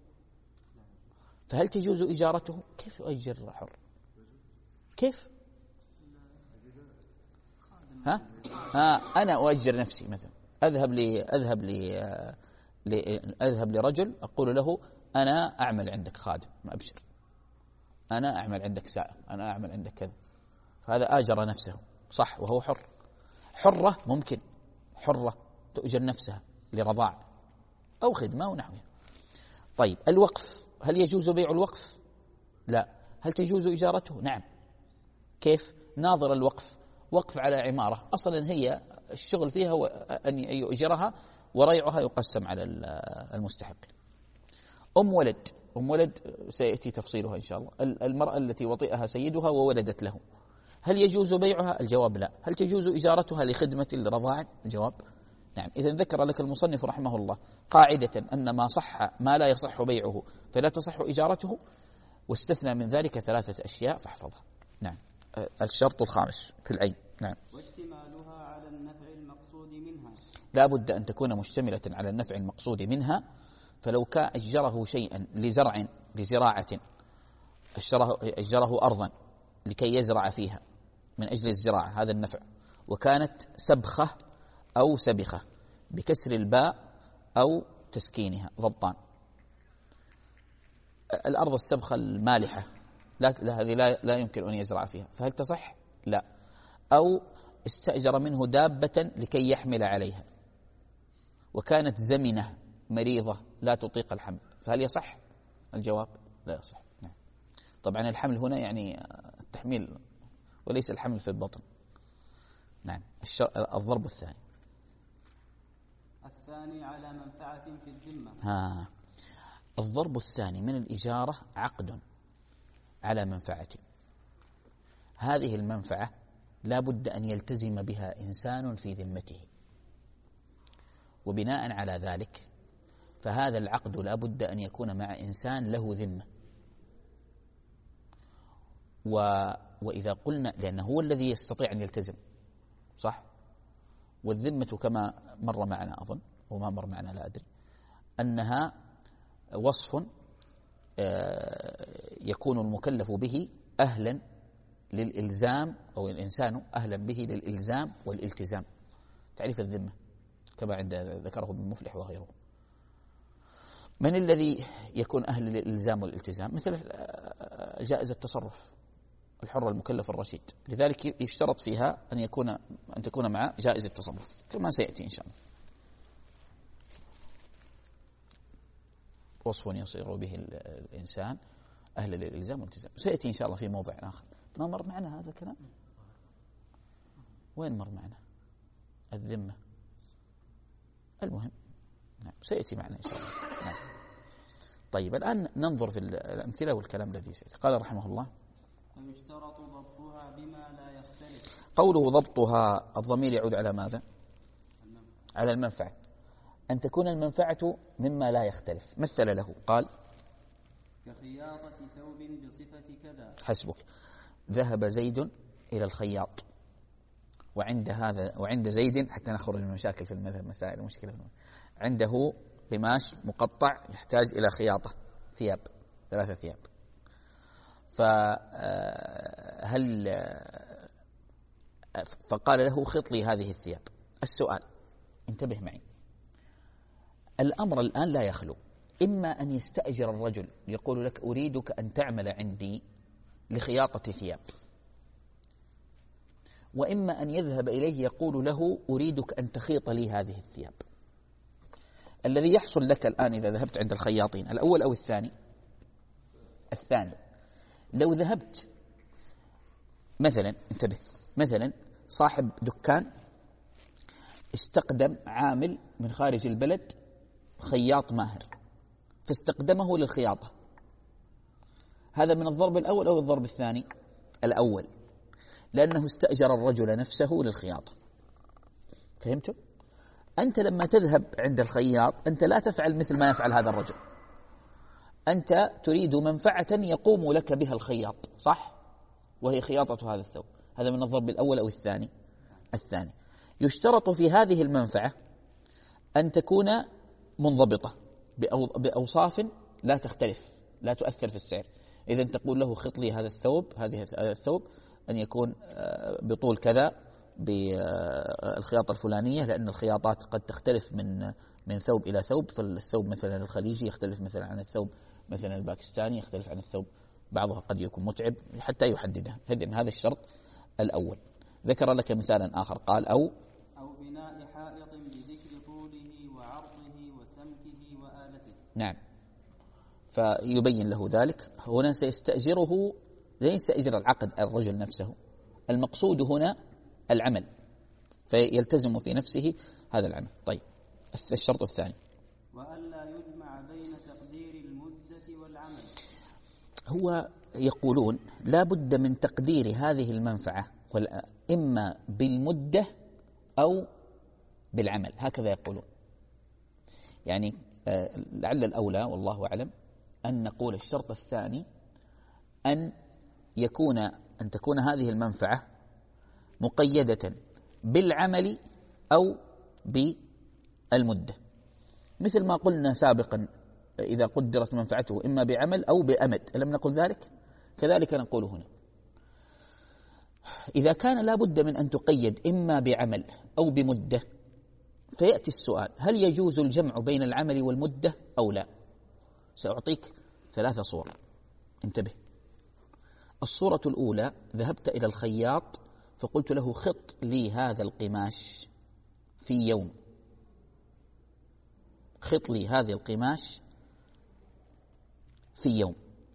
فهل تجوز إجارته؟ كيف يؤجر حر؟ كيف؟ ها؟ ها أنا أؤجر نفسي مثلا، أذهب لي أذهب لي أذهب لرجل أقول له: أنا أعمل عندك خادم، ما أبشر، أنا أعمل عندك سائق، أنا أعمل عندك كذا، فهذا آجر نفسه، صح، وهو حر. حرة ممكن، حرة تؤجر نفسها لرضاع أو خدمة ونحوها. طيب الوقف هل يجوز بيع الوقف؟ لا. هل تجوز إجارته؟ نعم. كيف؟ ناظر الوقف وقف على عمارة أصلا هي الشغل فيها هو أن يؤجرها وريعها يقسم على المستحق. أم ولد، أم ولد سيأتي تفصيلها إن شاء الله، المرأة التي وطئها سيدها وولدت له، هل يجوز بيعها؟ الجواب لا. هل تجوز إجارتها لخدمة لرضاع؟ الجواب نعم. إذن ذكر لك المصنف رحمه الله قاعدة أن ما صح ما لا يصح بيعه فلا تصح إجارته، واستثنى من ذلك ثلاثة أشياء فاحفظها. نعم. الشرط الخامس في العين. نعم. واشتمالها على النفع المقصود منها، لا بد أن تكون مشتملة على النفع المقصود منها. فلو كان أجره شيئا لزرع لزراعة، أجره, أجره أرضا لكي يزرع فيها من أجل الزراعة، هذا النفع، وكانت سبخة أو سبخة بكسر الباء أو تسكينها ضبطان. الأرض السبخة المالحة لا هذه لا, لا يمكن أن يزرع فيها، فهل تصح؟ لا. أو استأجر منه دابة لكي يحمل عليها وكانت زمنة مريضة لا تطيق الحمل، فهل يصح؟ الجواب لا يصح. نعم. طبعا الحمل هنا يعني التحميل وليس الحمل في البطن. نعم. الضرب الثاني الثاني على منفعة في الذمة. ها. الضرب الثاني من الإجارة عقد على منفعة، هذه المنفعة لا بد أن يلتزم بها إنسان في ذمته، وبناء على ذلك فهذا العقد لا بد أن يكون مع إنسان له ذمة. و... وإذا قلنا لأنه هو الذي يستطيع أن يلتزم، صح؟ والذمة كما مر معنا أظن وما مر معنا لا أدري أنها وصف يكون المكلف به أهلا للإلزام، أو الإنسان أهلا به للإلزام والالتزام. تعريف الذمة كما عند ذكره ابن مفلح وغيره، من الذي يكون أهل الإلزام والالتزام؟ مثل جائزة التصرف، الحر المكلف الرشيد، لذلك يشترط فيها أن يكون أن تكون مع جائزة التصرف كما سيأتي إن شاء الله. وصف يصير به الإنسان أهل الإلزام والالتزام، سيأتي إن شاء الله في موضع آخر. ما مر معنا هذا الكلام؟ وين مر معنا؟ الذمة. المهم نعم سيأتي معنا إن شاء الله. نعم. طيب الآن ننظر في الأمثلة والكلام الذي سيأتي. قال رحمه الله: فيشترط ضبطها بما لا يختلف. قوله ضبطها، الضمير يعود على ماذا؟ على المنفعة، أن تكون المنفعة مما لا يختلف. مثل له قال: كخياطة ثوب بصفة كذا. حسبك. ذهب زيد إلى الخياط، وعند هذا وعند زيد، حتى نخرج من المشاكل في المذهب، مسائل المشكلة، عنده قماش مقطع يحتاج إلى خياطة ثياب، ثلاثة ثياب. فهل فقال له: خط لي هذه الثياب. السؤال، انتبه معي، الأمر الآن لا يخلو، إما أن يستأجر الرجل يقول لك: أريدك أن تعمل عندي لخياطة ثياب، وإما أن يذهب إليه يقول له: أريدك أن تخيط لي هذه الثياب. الذي يحصل لك الآن إذا ذهبت عند الخياطين، الأول أو الثاني؟ الثاني. لو ذهبت مثلا، انتبه، مثلا صاحب دكان استقدم عامل من خارج البلد خياط ماهر، فاستقدمه للخياطة، هذا من الضرب الأول أو الضرب الثاني؟ الأول، لأنه استأجر الرجل نفسه للخياطة. فهمتم؟ أنت لما تذهب عند الخياط أنت لا تفعل مثل ما يفعل هذا الرجل، أنت تريد منفعة يقوم لك بها الخياط، صح؟ وهي خياطة هذا الثوب. هذا من الضرب الأول أو الثاني؟ الثاني. يشترط في هذه المنفعة أن تكون منضبطة بأوصاف لا تختلف، لا تؤثر في السعر. إذا تقول له: خط لي هذا الثوب، هذه هذا الثوب أن يكون بطول كذا، بالخياطة الفلانية، لأن الخياطات قد تختلف من من ثوب إلى ثوب، فالثوب مثلا الخليجي يختلف مثلا عن الثوب مثلا الباكستاني، يختلف عن الثوب، بعضها قد يكون متعب، حتى يحددها. إذن هذا الشرط الأول. ذكر لك مثالا آخر، قال: أو أو بناء حائط بذكر طوله وعرضه وسمكه وآلته. نعم، فيبين له ذلك. هنا سيستأجره، لا يستأجر العقد الرجل نفسه، المقصود هنا العمل، فيلتزم في نفسه هذا العمل. طيب، الشرط الثاني: وألا يجمع بين تقدير المدة والعمل. هو يقولون لا بد من تقدير هذه المنفعة إما بالمدة أو بالعمل، هكذا يقولون. يعني لعل الأولى والله أعلم أن نقول الشرط الثاني أن يكون أن تكون هذه المنفعة مقيدة بالعمل أو بالمدة، مثل ما قلنا سابقا: إذا قدرت منفعته إما بعمل أو بأمد، ألم نقل ذلك؟ كذلك نقول هنا. إذا كان لا بد من أن تقيد إما بعمل أو بمدة، فيأتي السؤال: هل يجوز الجمع بين العمل والمدة أو لا؟ سأعطيك ثلاثة صور، انتبه. الصورة الأولى: ذهبت إلى الخياط فقلت له: خط لي هذا القماش في يوم، خط لي هذا القماش في يوم،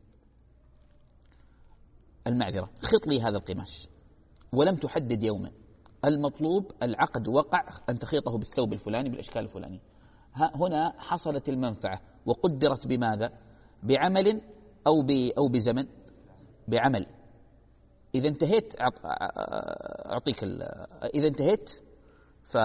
المعذرة، خط لي هذا القماش، ولم تحدد يوما. المطلوب العقد وقع أن تخيطه بالثوب الفلاني بالأشكال الفلانية. هنا حصلت المنفعة وقدرت بماذا؟ بعمل أو أو بزمن؟ بعمل. إذا انتهيت أعطيك إذا انتهيت ف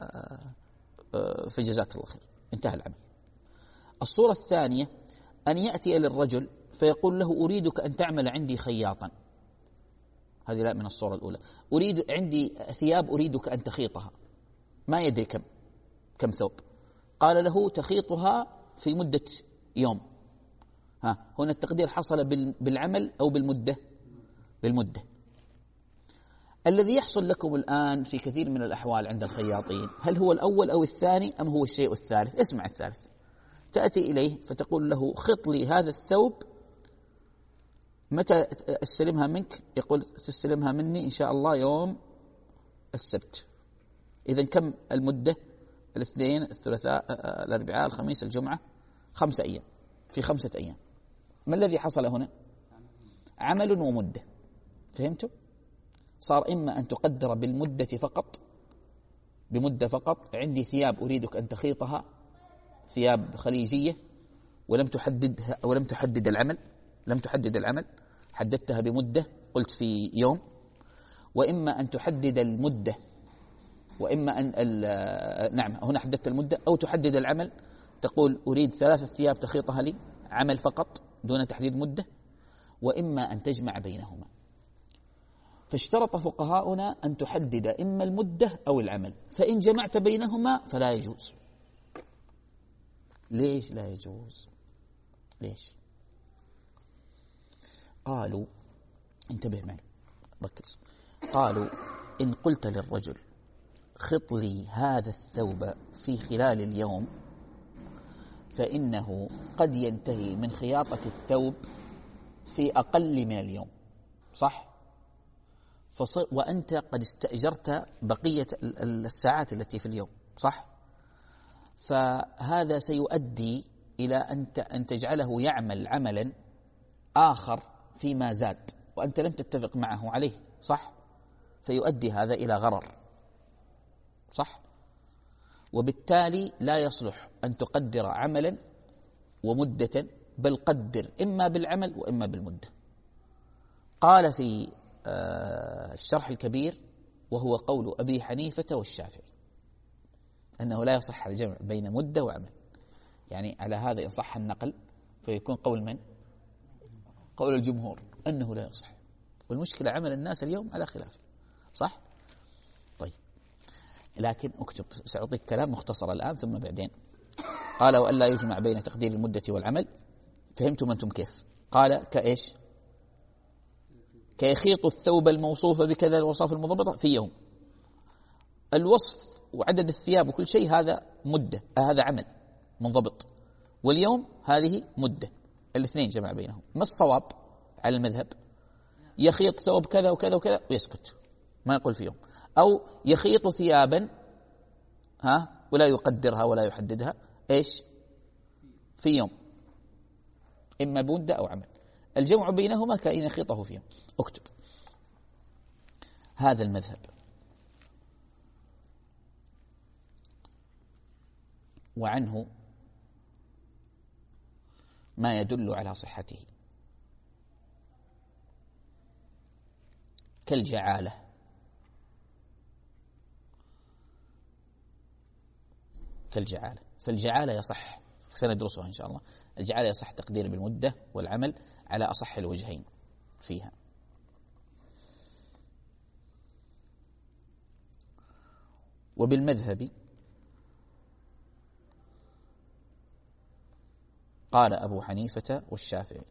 فجزاك الله خير، انتهى العمل. الصورة الثانية: أن يأتي للرجل فيقول له: أريدك أن تعمل عندي خياطا. هذه لا من الصورة الأولى. أريد عندي ثياب أريدك أن تخيطها، ما يدري كم كم ثوب، قال له: تخيطها في مدة يوم. ها هنا التقدير حصل بالعمل أو بالمدة؟ بالمدة. الذي يحصل لكم الآن في كثير من الأحوال عند الخياطين، هل هو الأول أو الثاني أم هو الشيء الثالث؟ اسمع الثالث. تأتي إليه فتقول له خط لي هذا الثوب، متى استلمها منك؟ يقول تستلمها مني إن شاء الله يوم السبت. إذن كم المدة؟ الاثنين، الثلاثاء، الأربعاء، الخميس، الجمعة، خمسة أيام، في خمسة أيام. ما الذي حصل هنا؟ عمل ومدة. فهمتوا؟ صار إما أن تقدر بالمدة فقط، بمدة فقط، عندي ثياب أريدك أن تخيطها، ثياب خليجية، ولم تحدد ولم تحدد العمل، لم تحدد العمل، حددتها بمدة، قلت في يوم. وإما أن تحدد المدة، وإما أن نعم هنا حددت المدة، أو تحدد العمل، تقول أريد ثلاثة ثياب تخيطها لي، عمل فقط دون تحديد مدة. وإما أن تجمع بينهما. فاشترط فقهاؤنا أن تحدد إما المدة أو العمل، فإن جمعت بينهما فلا يجوز. ليش لا يجوز؟ ليش؟ قالوا، انتبه معي ركز، قالوا إن قلت للرجل خط لي هذا الثوب في خلال اليوم، فإنه قد ينتهي من خياطة الثوب في أقل من اليوم، صح؟ وأنت قد استأجرت بقية الساعات التي في اليوم، صح؟ فهذا سيؤدي إلى أن تجعله يعمل عملا آخر فيما زاد، وأنت لم تتفق معه عليه، صح؟ فيؤدي هذا إلى غرر، صح؟ وبالتالي لا يصلح أن تقدر عملا ومدة، بل قدر إما بالعمل وإما بالمدة. قال في الشرح الكبير، وهو قول أبي حنيفة والشافعي، أنه لا يصح الجمع بين مدة وعمل. يعني على هذا إن صح النقل فيكون قول من؟ قول الجمهور أنه لا يصح. والمشكلة عمل الناس اليوم على خلافه، صح؟ طيب، لكن اكتب، سأعطيك كلام مختصر الآن ثم بعدين. قال وألا يجمع بين تقدير المدة والعمل. فهمتم أنتم كيف؟ قال كإيش؟ كيخيط الثوب الموصوف بكذا الوصف المضبطة في يوم. الوصف وعدد الثياب وكل شيء هذا مدة، هذا عمل منضبط، واليوم هذه مدة، الاثنين جمع بينهم. ما الصواب على المذهب؟ يخيط ثوب كذا وكذا وكذا ويسكت، ما يقول في يوم، أو يخيط ثيابا ها ولا يقدرها ولا يحددها، إيش؟ في يوم، إما بمدة أو عمل. الجمع بينهما كأن يخيطه في يوم. اكتب هذا المذهب وعنه ما يدل على صحته كالجعالة، كالجعالة فالجعالة يصح، سندرسها إن شاء الله. الجعالة يصح تقدير بالمدة والعمل على أصح الوجهين فيها. وبالمذهب قال أبو حنيفة والشافعي.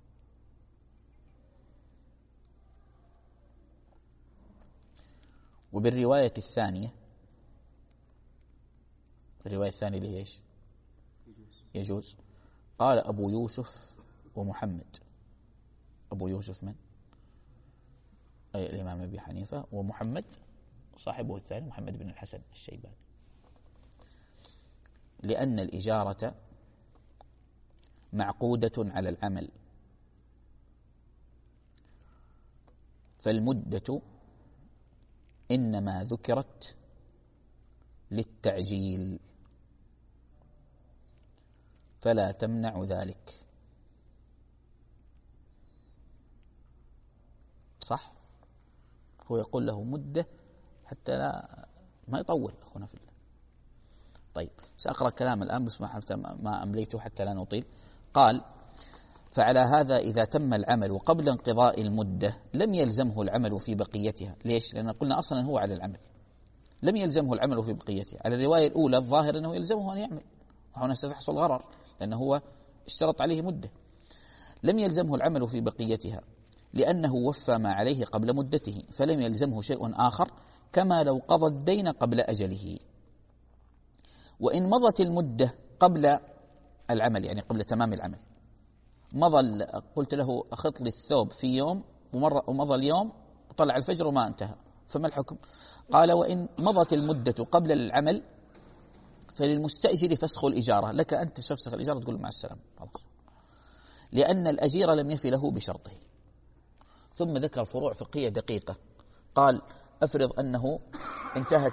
وبالرواية الثانية، الرواية الثانية اللي هي إيش؟ يجوز. قال أبو يوسف ومحمد. أبو يوسف من؟ أي الإمام أبي حنيفة، ومحمد صاحبه الثاني محمد بن الحسن الشيباني. لأن الإجارة معقودة على العمل، فالمدة إنما ذكرت للتعجيل فلا تمنع ذلك، صح؟ هو يقول له مدة حتى لا ما يطول أخونا في الله. طيب سأقرأ كلام الآن بس ما أمليته حتى لا نطيل. قال فعلى هذا إذا تم العمل قبل انقضاء المدة لم يلزمه العمل في بقيتها. ليش؟ لأن قلنا أصلا هو على العمل، لم يلزمه العمل في بقيتها. على الرواية الأولى الظاهر أنه يلزمه أن يعمل، وهنا ستحصل غرر لأنه هو اشترط عليه مدة. لم يلزمه العمل في بقيتها لأنه وفى ما عليه قبل مدته، فلم يلزمه شيء آخر، كما لو قضى الدين قبل أجله. وإن مضت المدة قبل العمل يعني قبل تمام العمل، مضى قلت له أخط لي الثوب في يوم ومضى اليوم وطلع الفجر وما انتهى، فما الحكم؟ قال وإن مضت المدة قبل العمل فللمستأجر فسخ الإجارة، لك أنت تفسخ الإجارة تقول مع السلامة، لأن الأجير لم يفي له بشرطه. ثم ذكر فروع فقهية دقيقة، قال أفرض أنه انتهت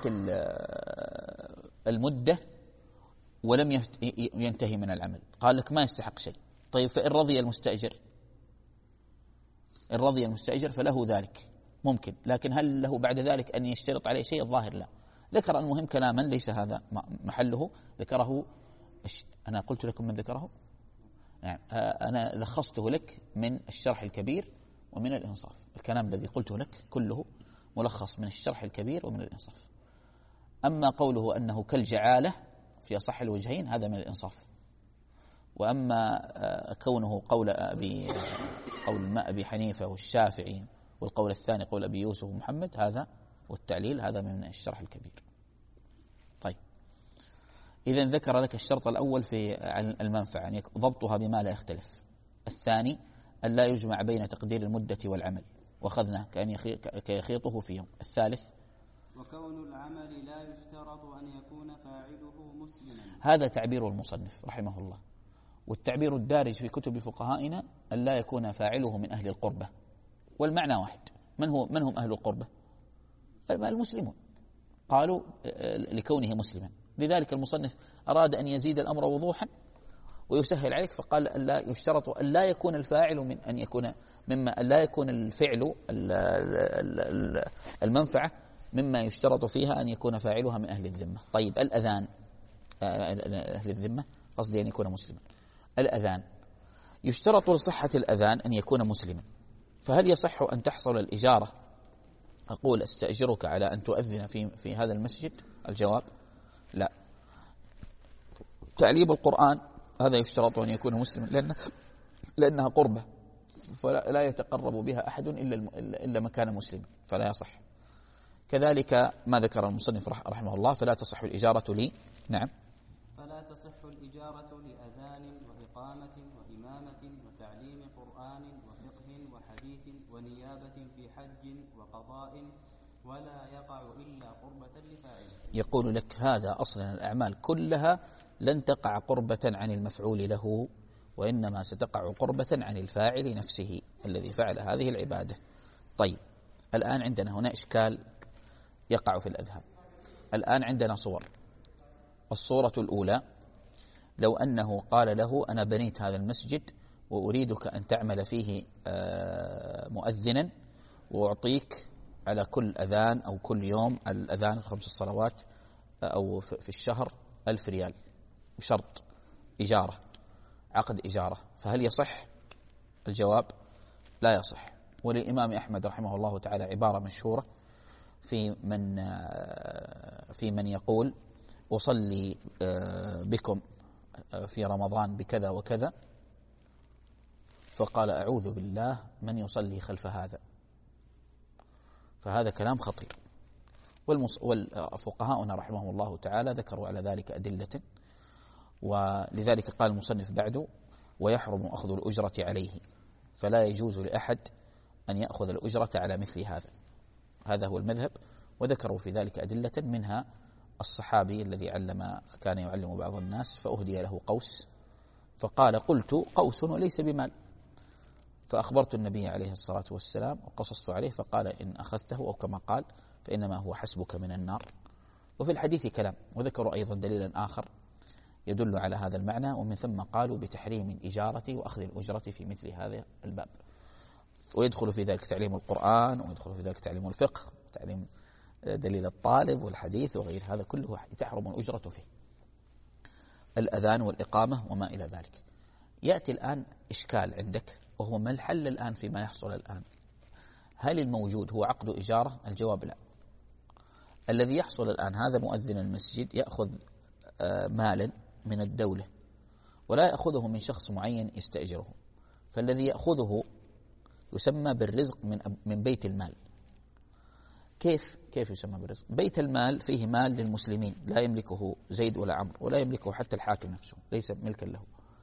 المدة ولم ينتهي من العمل، قال لك ما يستحق شيء. طيب فإن رضي المستأجر، إن رضي المستأجر فله ذلك ممكن، لكن هل له بعد ذلك أن يشترط عليه شيء؟ الظاهر لا. ذكر المهم كلاما ليس هذا محله، ذكره أنا قلت لكم من ذكره، يعني أنا لخصته لك من الشرح الكبير ومن الإنصاف. الكلام الذي قلته لك كله ملخص من الشرح الكبير ومن الإنصاف. أما قوله أنه كالجعالة في أصح الوجهين هذا من الإنصاف، وأما كونه قول أبي قول أبي حنيفة والشافعي والقول الثاني قول أبي يوسف ومحمد هذا والتعليل هذا من الشرح الكبير. طيب إذن ذكر لك الشرط الأول في المنفعة أن ضبطها بما لا يختلف، الثاني أن لا يجمع بين تقدير المدة والعمل وأخذنا كأن يخيطه في يوم، الثالث وكون العمل لا يشترط أن يكون فاعله مسلما. هذا تعبير المصنف رحمه الله، والتعبير الدارج في كتب فقهائنا أن لا يكون فاعله من أهل القربة، والمعنى واحد. من هو من هم أهل القربة؟ المسلمون، قالوا لكونه مسلما. لذلك المصنف أراد أن يزيد الأمر وضوحا ويسهل عليك، فقال أن لا يشترط أن لا يكون الفاعل من أن يكون مما أن لا يكون الفعل المنفعة مما يشترط فيها أن يكون فاعلها من أهل الذمة. طيب الأذان، أهل الذمة قصدي أن يكون مسلما. الأذان يشترط لصحة الأذان أن يكون مسلما، فهل يصح أن تحصل الإجارة أقول أستأجرك على أن تؤذن في في هذا المسجد؟ الجواب لا. تعليم القرآن هذا يشترط أن يكون مسلما لأن لأنها قربة، فلا يتقرب بها أحد إلا إلا من كان مسلما، فلا يصح. كذلك ما ذكر المصنف رحمه الله فلا تصح الإجارة لي نعم فلا تصح الإجارة لأذان وإقامة وإمامة وتعليم قرآن وفقه وحديث ونيابة في حج وقضاء، ولا يقع إلا قربة لفاعله. يقول لك هذا أصلا الأعمال كلها لن تقع قربة عن المفعول له، وإنما ستقع قربة عن الفاعل نفسه الذي فعل هذه العبادة. طيب الآن عندنا هنا إشكال يقع في الأذهان. الآن عندنا صور. الصورة الأولى لو أنه قال له أنا بنيت هذا المسجد وأريدك أن تعمل فيه مؤذنا وأعطيك على كل أذان أو كل يوم على الأذان الخمس الصلوات أو في الشهر ألف ريال بشرط إجارة، عقد إجارة، فهل يصح؟ الجواب لا يصح. وللإمام أحمد رحمه الله تعالى عبارة مشهورة في من في من يقول أصلي بكم في رمضان بكذا وكذا، فقال أعوذ بالله من يصلي خلف هذا، فهذا كلام خطير. والفقهاؤنا رحمهم الله تعالى ذكروا على ذلك أدلة، ولذلك قال المصنف بعده ويحرم أخذ الأجرة عليه، فلا يجوز لأحد أن يأخذ الأجرة على مثل هذا. هذا هو المذهب، وذكروا في ذلك أدلة منها الصحابي الذي علم كان يعلم بعض الناس فأهدي له قوس، فقال قلت قوس وليس بمال، فأخبرت النبي عليه الصلاة والسلام وقصصت عليه، فقال إن أخذته أو كما قال فإنما هو حسبك من النار. وفي الحديث كلام، وذكروا أيضا دليلا آخر يدل على هذا المعنى، ومن ثم قالوا بتحريم الإجارة وأخذ الأجرة في مثل هذا الباب. ويدخل في ذلك تعليم القرآن، ويدخل في ذلك تعليم الفقه، تعليم دليل الطالب والحديث وغير هذا كله تحرم الأجرة فيه، الأذان والإقامة وما إلى ذلك. يأتي الآن إشكال عندك، وهو ما الحل الآن فيما يحصل الآن؟ هل الموجود هو عقد إجارة؟ الجواب لا. الذي يحصل الآن هذا مؤذن المسجد يأخذ مالا من الدولة ولا يأخذه من شخص معين يستأجره، فالذي يأخذه يسمى بالرزق من من بيت المال. كيف كيف يسمى بالرزق؟ بيت المال فيه مال للمسلمين لا يملكه زيد ولا عمرو ولا يملكه حتى الحاكم نفسه، ليس ملكا له.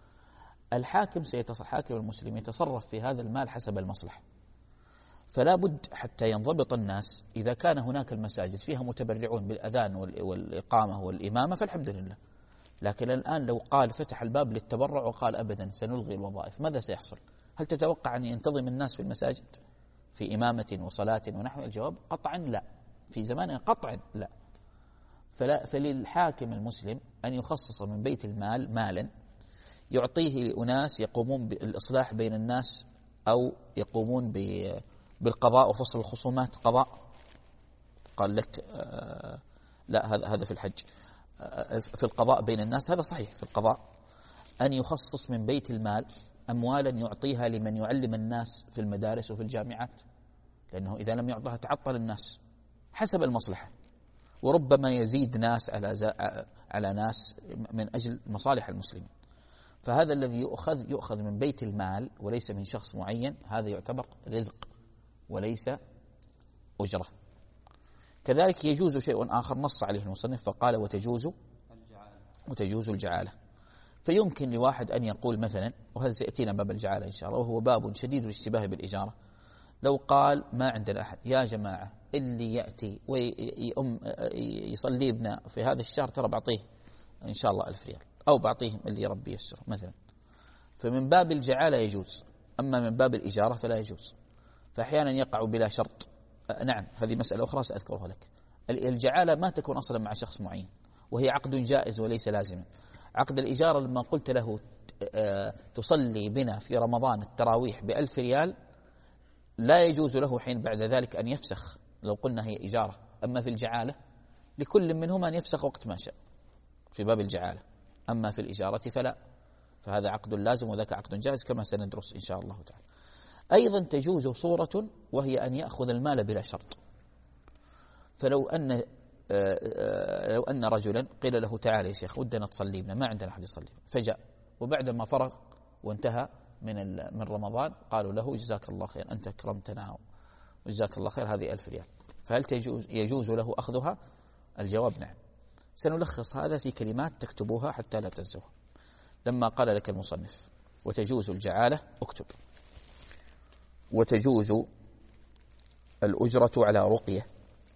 الحاكم سيتصرف، حاكم المسلم يتصرف في هذا المال حسب المصلحة. فلا بد حتى ينضبط الناس، إذا كان هناك المساجد فيها متبرعون بالأذان والإقامة والإمامة فالحمد لله. لكن الآن لو قال فتح الباب للتبرع وقال أبدا سنلغي الوظائف، ماذا سيحصل؟ هل تتوقع أن ينتظم الناس في المساجد في إمامة وصلاة ونحو؟ الجواب قطعا لا، في زماننا قطعا لا. فلا فللحاكم المسلم أن يخصص من بيت المال مالا يعطيه لأناس يقومون بالإصلاح بين الناس، أو يقومون بالقضاء وفصل الخصومات قضاء. قال لك آه لا، هذا هذا في الحج، آه في القضاء بين الناس هذا صحيح. في القضاء أن يخصص من بيت المال أموالا يعطيها لمن يعلم الناس في المدارس وفي الجامعات، لأنه إذا لم يعطها تعطل الناس حسب المصلحة، وربما يزيد ناس على على ناس من أجل مصالح المسلمين. فهذا الذي يؤخذ يؤخذ من بيت المال وليس من شخص معين، هذا يعتبر رزق وليس أجرة. كذلك يجوز شيء آخر نص عليه المصنف فقال وتجوز الجعالة. وتجوز الجعالة. فيمكن لواحد أن يقول مثلا، وهذا سيأتينا باب الجعالة إن شاء الله، وهو باب شديد الاشتباه بالإجارة، لو قال ما عندنا أحد يا جماعة اللي يأتي ويصلي بنا في هذا الشهر ترى بعطيه إن شاء الله ألف ريال، أو بعطيهم اللي ربي يسر مثلا، فمن باب الجعالة يجوز. أما من باب الإجارة فلا يجوز. فأحيانا يقع بلا شرط. نعم هذه مسألة أخرى سأذكرها لك. الجعالة ما تكون أصلا مع شخص معين، وهي عقد جائز وليس لازما. عقد الإجارة لما قلت له تصلي بنا في رمضان التراويح بألف ريال، لا يجوز له حين بعد ذلك أن يفسخ لو قلنا هي إجارة. أما في الجعالة لكل منهما أن يفسخ وقت ما شاء في باب الجعالة. أما في الإجارة فلا، فهذا عقد لازم وذاك عقد جائز كما سندرس إن شاء الله تعالى. أيضا تجوز صورة وهي أن يأخذ المال بلا شرط. فلو أن لو أن رجلا قيل له تعال يا شيخ ودنا تصلي بنا، ما عندنا أحد يصلي، فجاء وبعدما فرغ وانتهى من من رمضان قالوا له جزاك الله خير أنت أكرمتنا وجزاك الله خير هذه ألف ريال، فهل تجوز يجوز له أخذها؟ الجواب نعم. سنلخص هذا في كلمات تكتبوها حتى لا تنسوها. لما قال لك المصنف وتجوز الجعالة اكتب وتجوز الأجرة على رقية.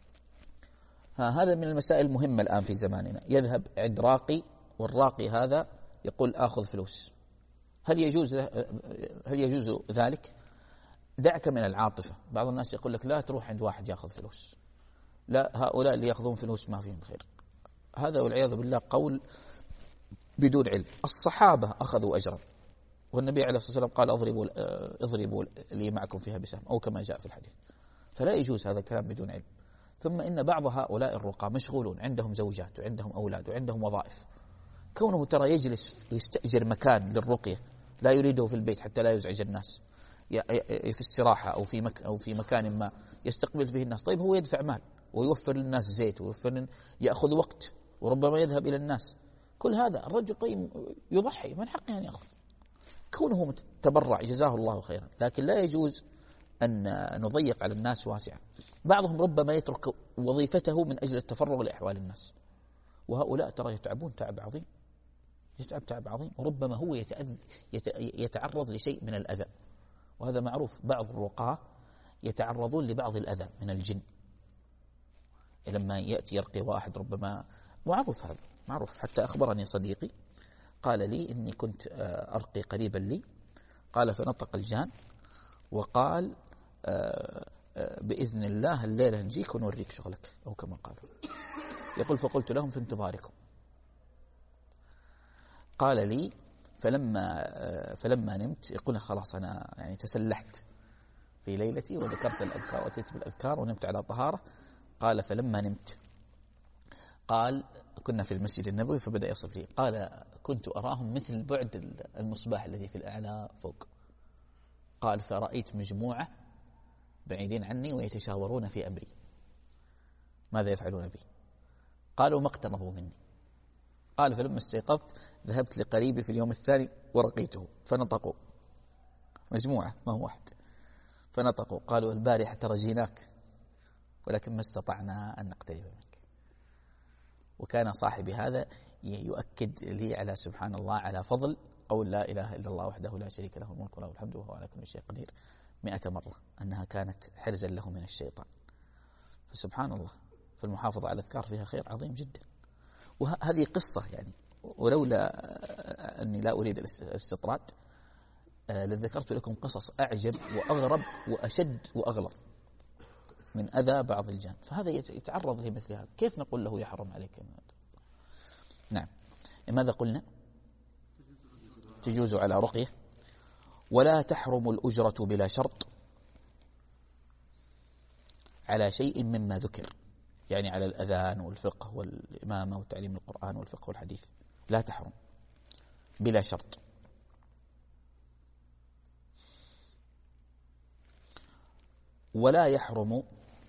ها هذا من المسائل المهمة الآن في زماننا. يذهب عند راقي والراقي هذا يقول آخذ فلوس، هل يجوز هل يجوز ذلك؟ دعك من العاطفة. بعض الناس يقول لك لا تروح عند واحد يأخذ فلوس، لا هؤلاء اللي يأخذون فلوس ما فيهم خير. هذا والعياذ بالله قول بدون علم. الصحابة أخذوا أجرا والنبي عليه الصلاة والسلام قال اضربوا اضربوا لي معكم فيها بسهم، أو كما جاء في الحديث. فلا يجوز هذا الكلام بدون علم. ثم إن بعض هؤلاء الرقاة مشغولون، عندهم زوجات وعندهم أولاد وعندهم وظائف، كونه ترى يجلس يستأجر مكان للرقية لا يريده في البيت حتى لا يزعج الناس، في استراحة أو في مك أو في مكان ما يستقبل فيه الناس. طيب هو يدفع مال ويوفر للناس زيت ويوفر، يأخذ وقت وربما يذهب إلى الناس. كل هذا الرجل طيب يضحي، من حقه أن يأخذ، كونه تبرع جزاه الله خيرا. لكن لا يجوز أن نضيق على الناس واسعا. بعضهم ربما يترك وظيفته من أجل التفرغ لأحوال الناس، وهؤلاء ترى يتعبون تعب عظيم، يتعب تعب عظيم، وربما هو يتعرض لشيء من الأذى. وهذا معروف، بعض الرقاة يتعرضون لبعض الأذى من الجن لما يأتي يرقي واحد، ربما معروف، هذا معروف. حتى أخبرني صديقي قال لي إني كنت أرقي قريبا لي، قال فنطق الجان وقال بإذن الله الليلة نجيك ونوريك شغلك، أو كما قالوا. يقول فقلت لهم في انتظاركم. قال لي فلما فلما نمت، يقول خلاص أنا يعني تسلحت في ليلتي وذكرت الأذكار وأتيت بالأذكار ونمت على طهارة. قال فلما نمت، قال كنا في المسجد النبوي فبدأ يصف لي، قال كنت أراهم مثل بعد المصباح الذي في الأعلى فوق. قال فرأيت مجموعة بعيدين عني ويتشاورون في أمري ماذا يفعلون بي. قالوا ما اقتربوا مني. قال فلما استيقظت ذهبت لقريبي في اليوم الثاني ورقيته، فنطقوا مجموعة ما هو واحد، فنطقوا قالوا البارحة ترجيناك ولكن ما استطعنا أن نقترب منك. وكان صاحبي هذا يؤكد لي على سبحان الله على فضل قول لا إله إلا الله وحده لا شريك له الملك وله الحمد وهو على كل شيء قدير مئة مرة، أنها كانت حرزا له من الشيطان. فسبحان الله، فالمحافظة على الأذكار فيها خير عظيم جدا. وهذه قصة يعني، ولولا أني لا أريد الاستطراد لذكرت لكم قصص أعجب وأغرب وأشد وأغلظ من أذى بعض الجان. فهذا يتعرض لمثل هذا، كيف نقول له يحرم عليك؟ نعم. ماذا قلنا؟ تجوز على رقية. ولا تحرم الأجرة بلا شرط على شيء مما ذكر، يعني على الأذان والفقه والإمامة وتعليم القرآن والفقه والحديث لا تحرم بلا شرط. ولا يحرم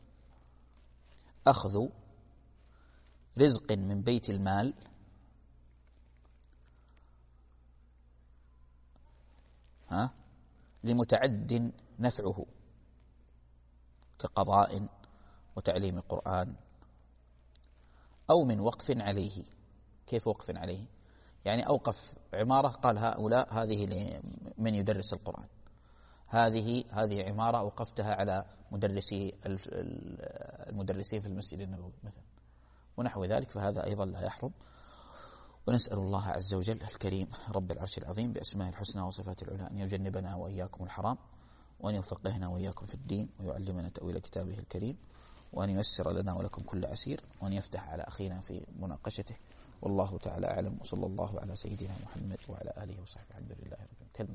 أخذ رزق من بيت المال ها لمتعد نفعه كقضاء وتعليم القرآن، أو من وقف عليه. كيف وقف عليه؟ يعني أوقف عمارة قال هؤلاء هذه من يدرس القرآن، هذه هذه عمارة أوقفتها على مدرسي المدرسين في المسجد النبوي مثلا ونحو ذلك، فهذا أيضا لا يحرم. ونسأل الله عز وجل الكريم رب العرش العظيم بأسماء الحسنى وصفات العلى أن يجنبنا وإياكم الحرام، وأن يفقهنا وإياكم في الدين، ويعلمنا تأويل كتابه الكريم، وأن ييسر لنا ولكم كل عسير، وأن يفتح على أخينا في مناقشته. والله تعالى أعلم، وصلى الله على سيدنا محمد وعلى آله وصحبه. الحمد لله رب العالمين.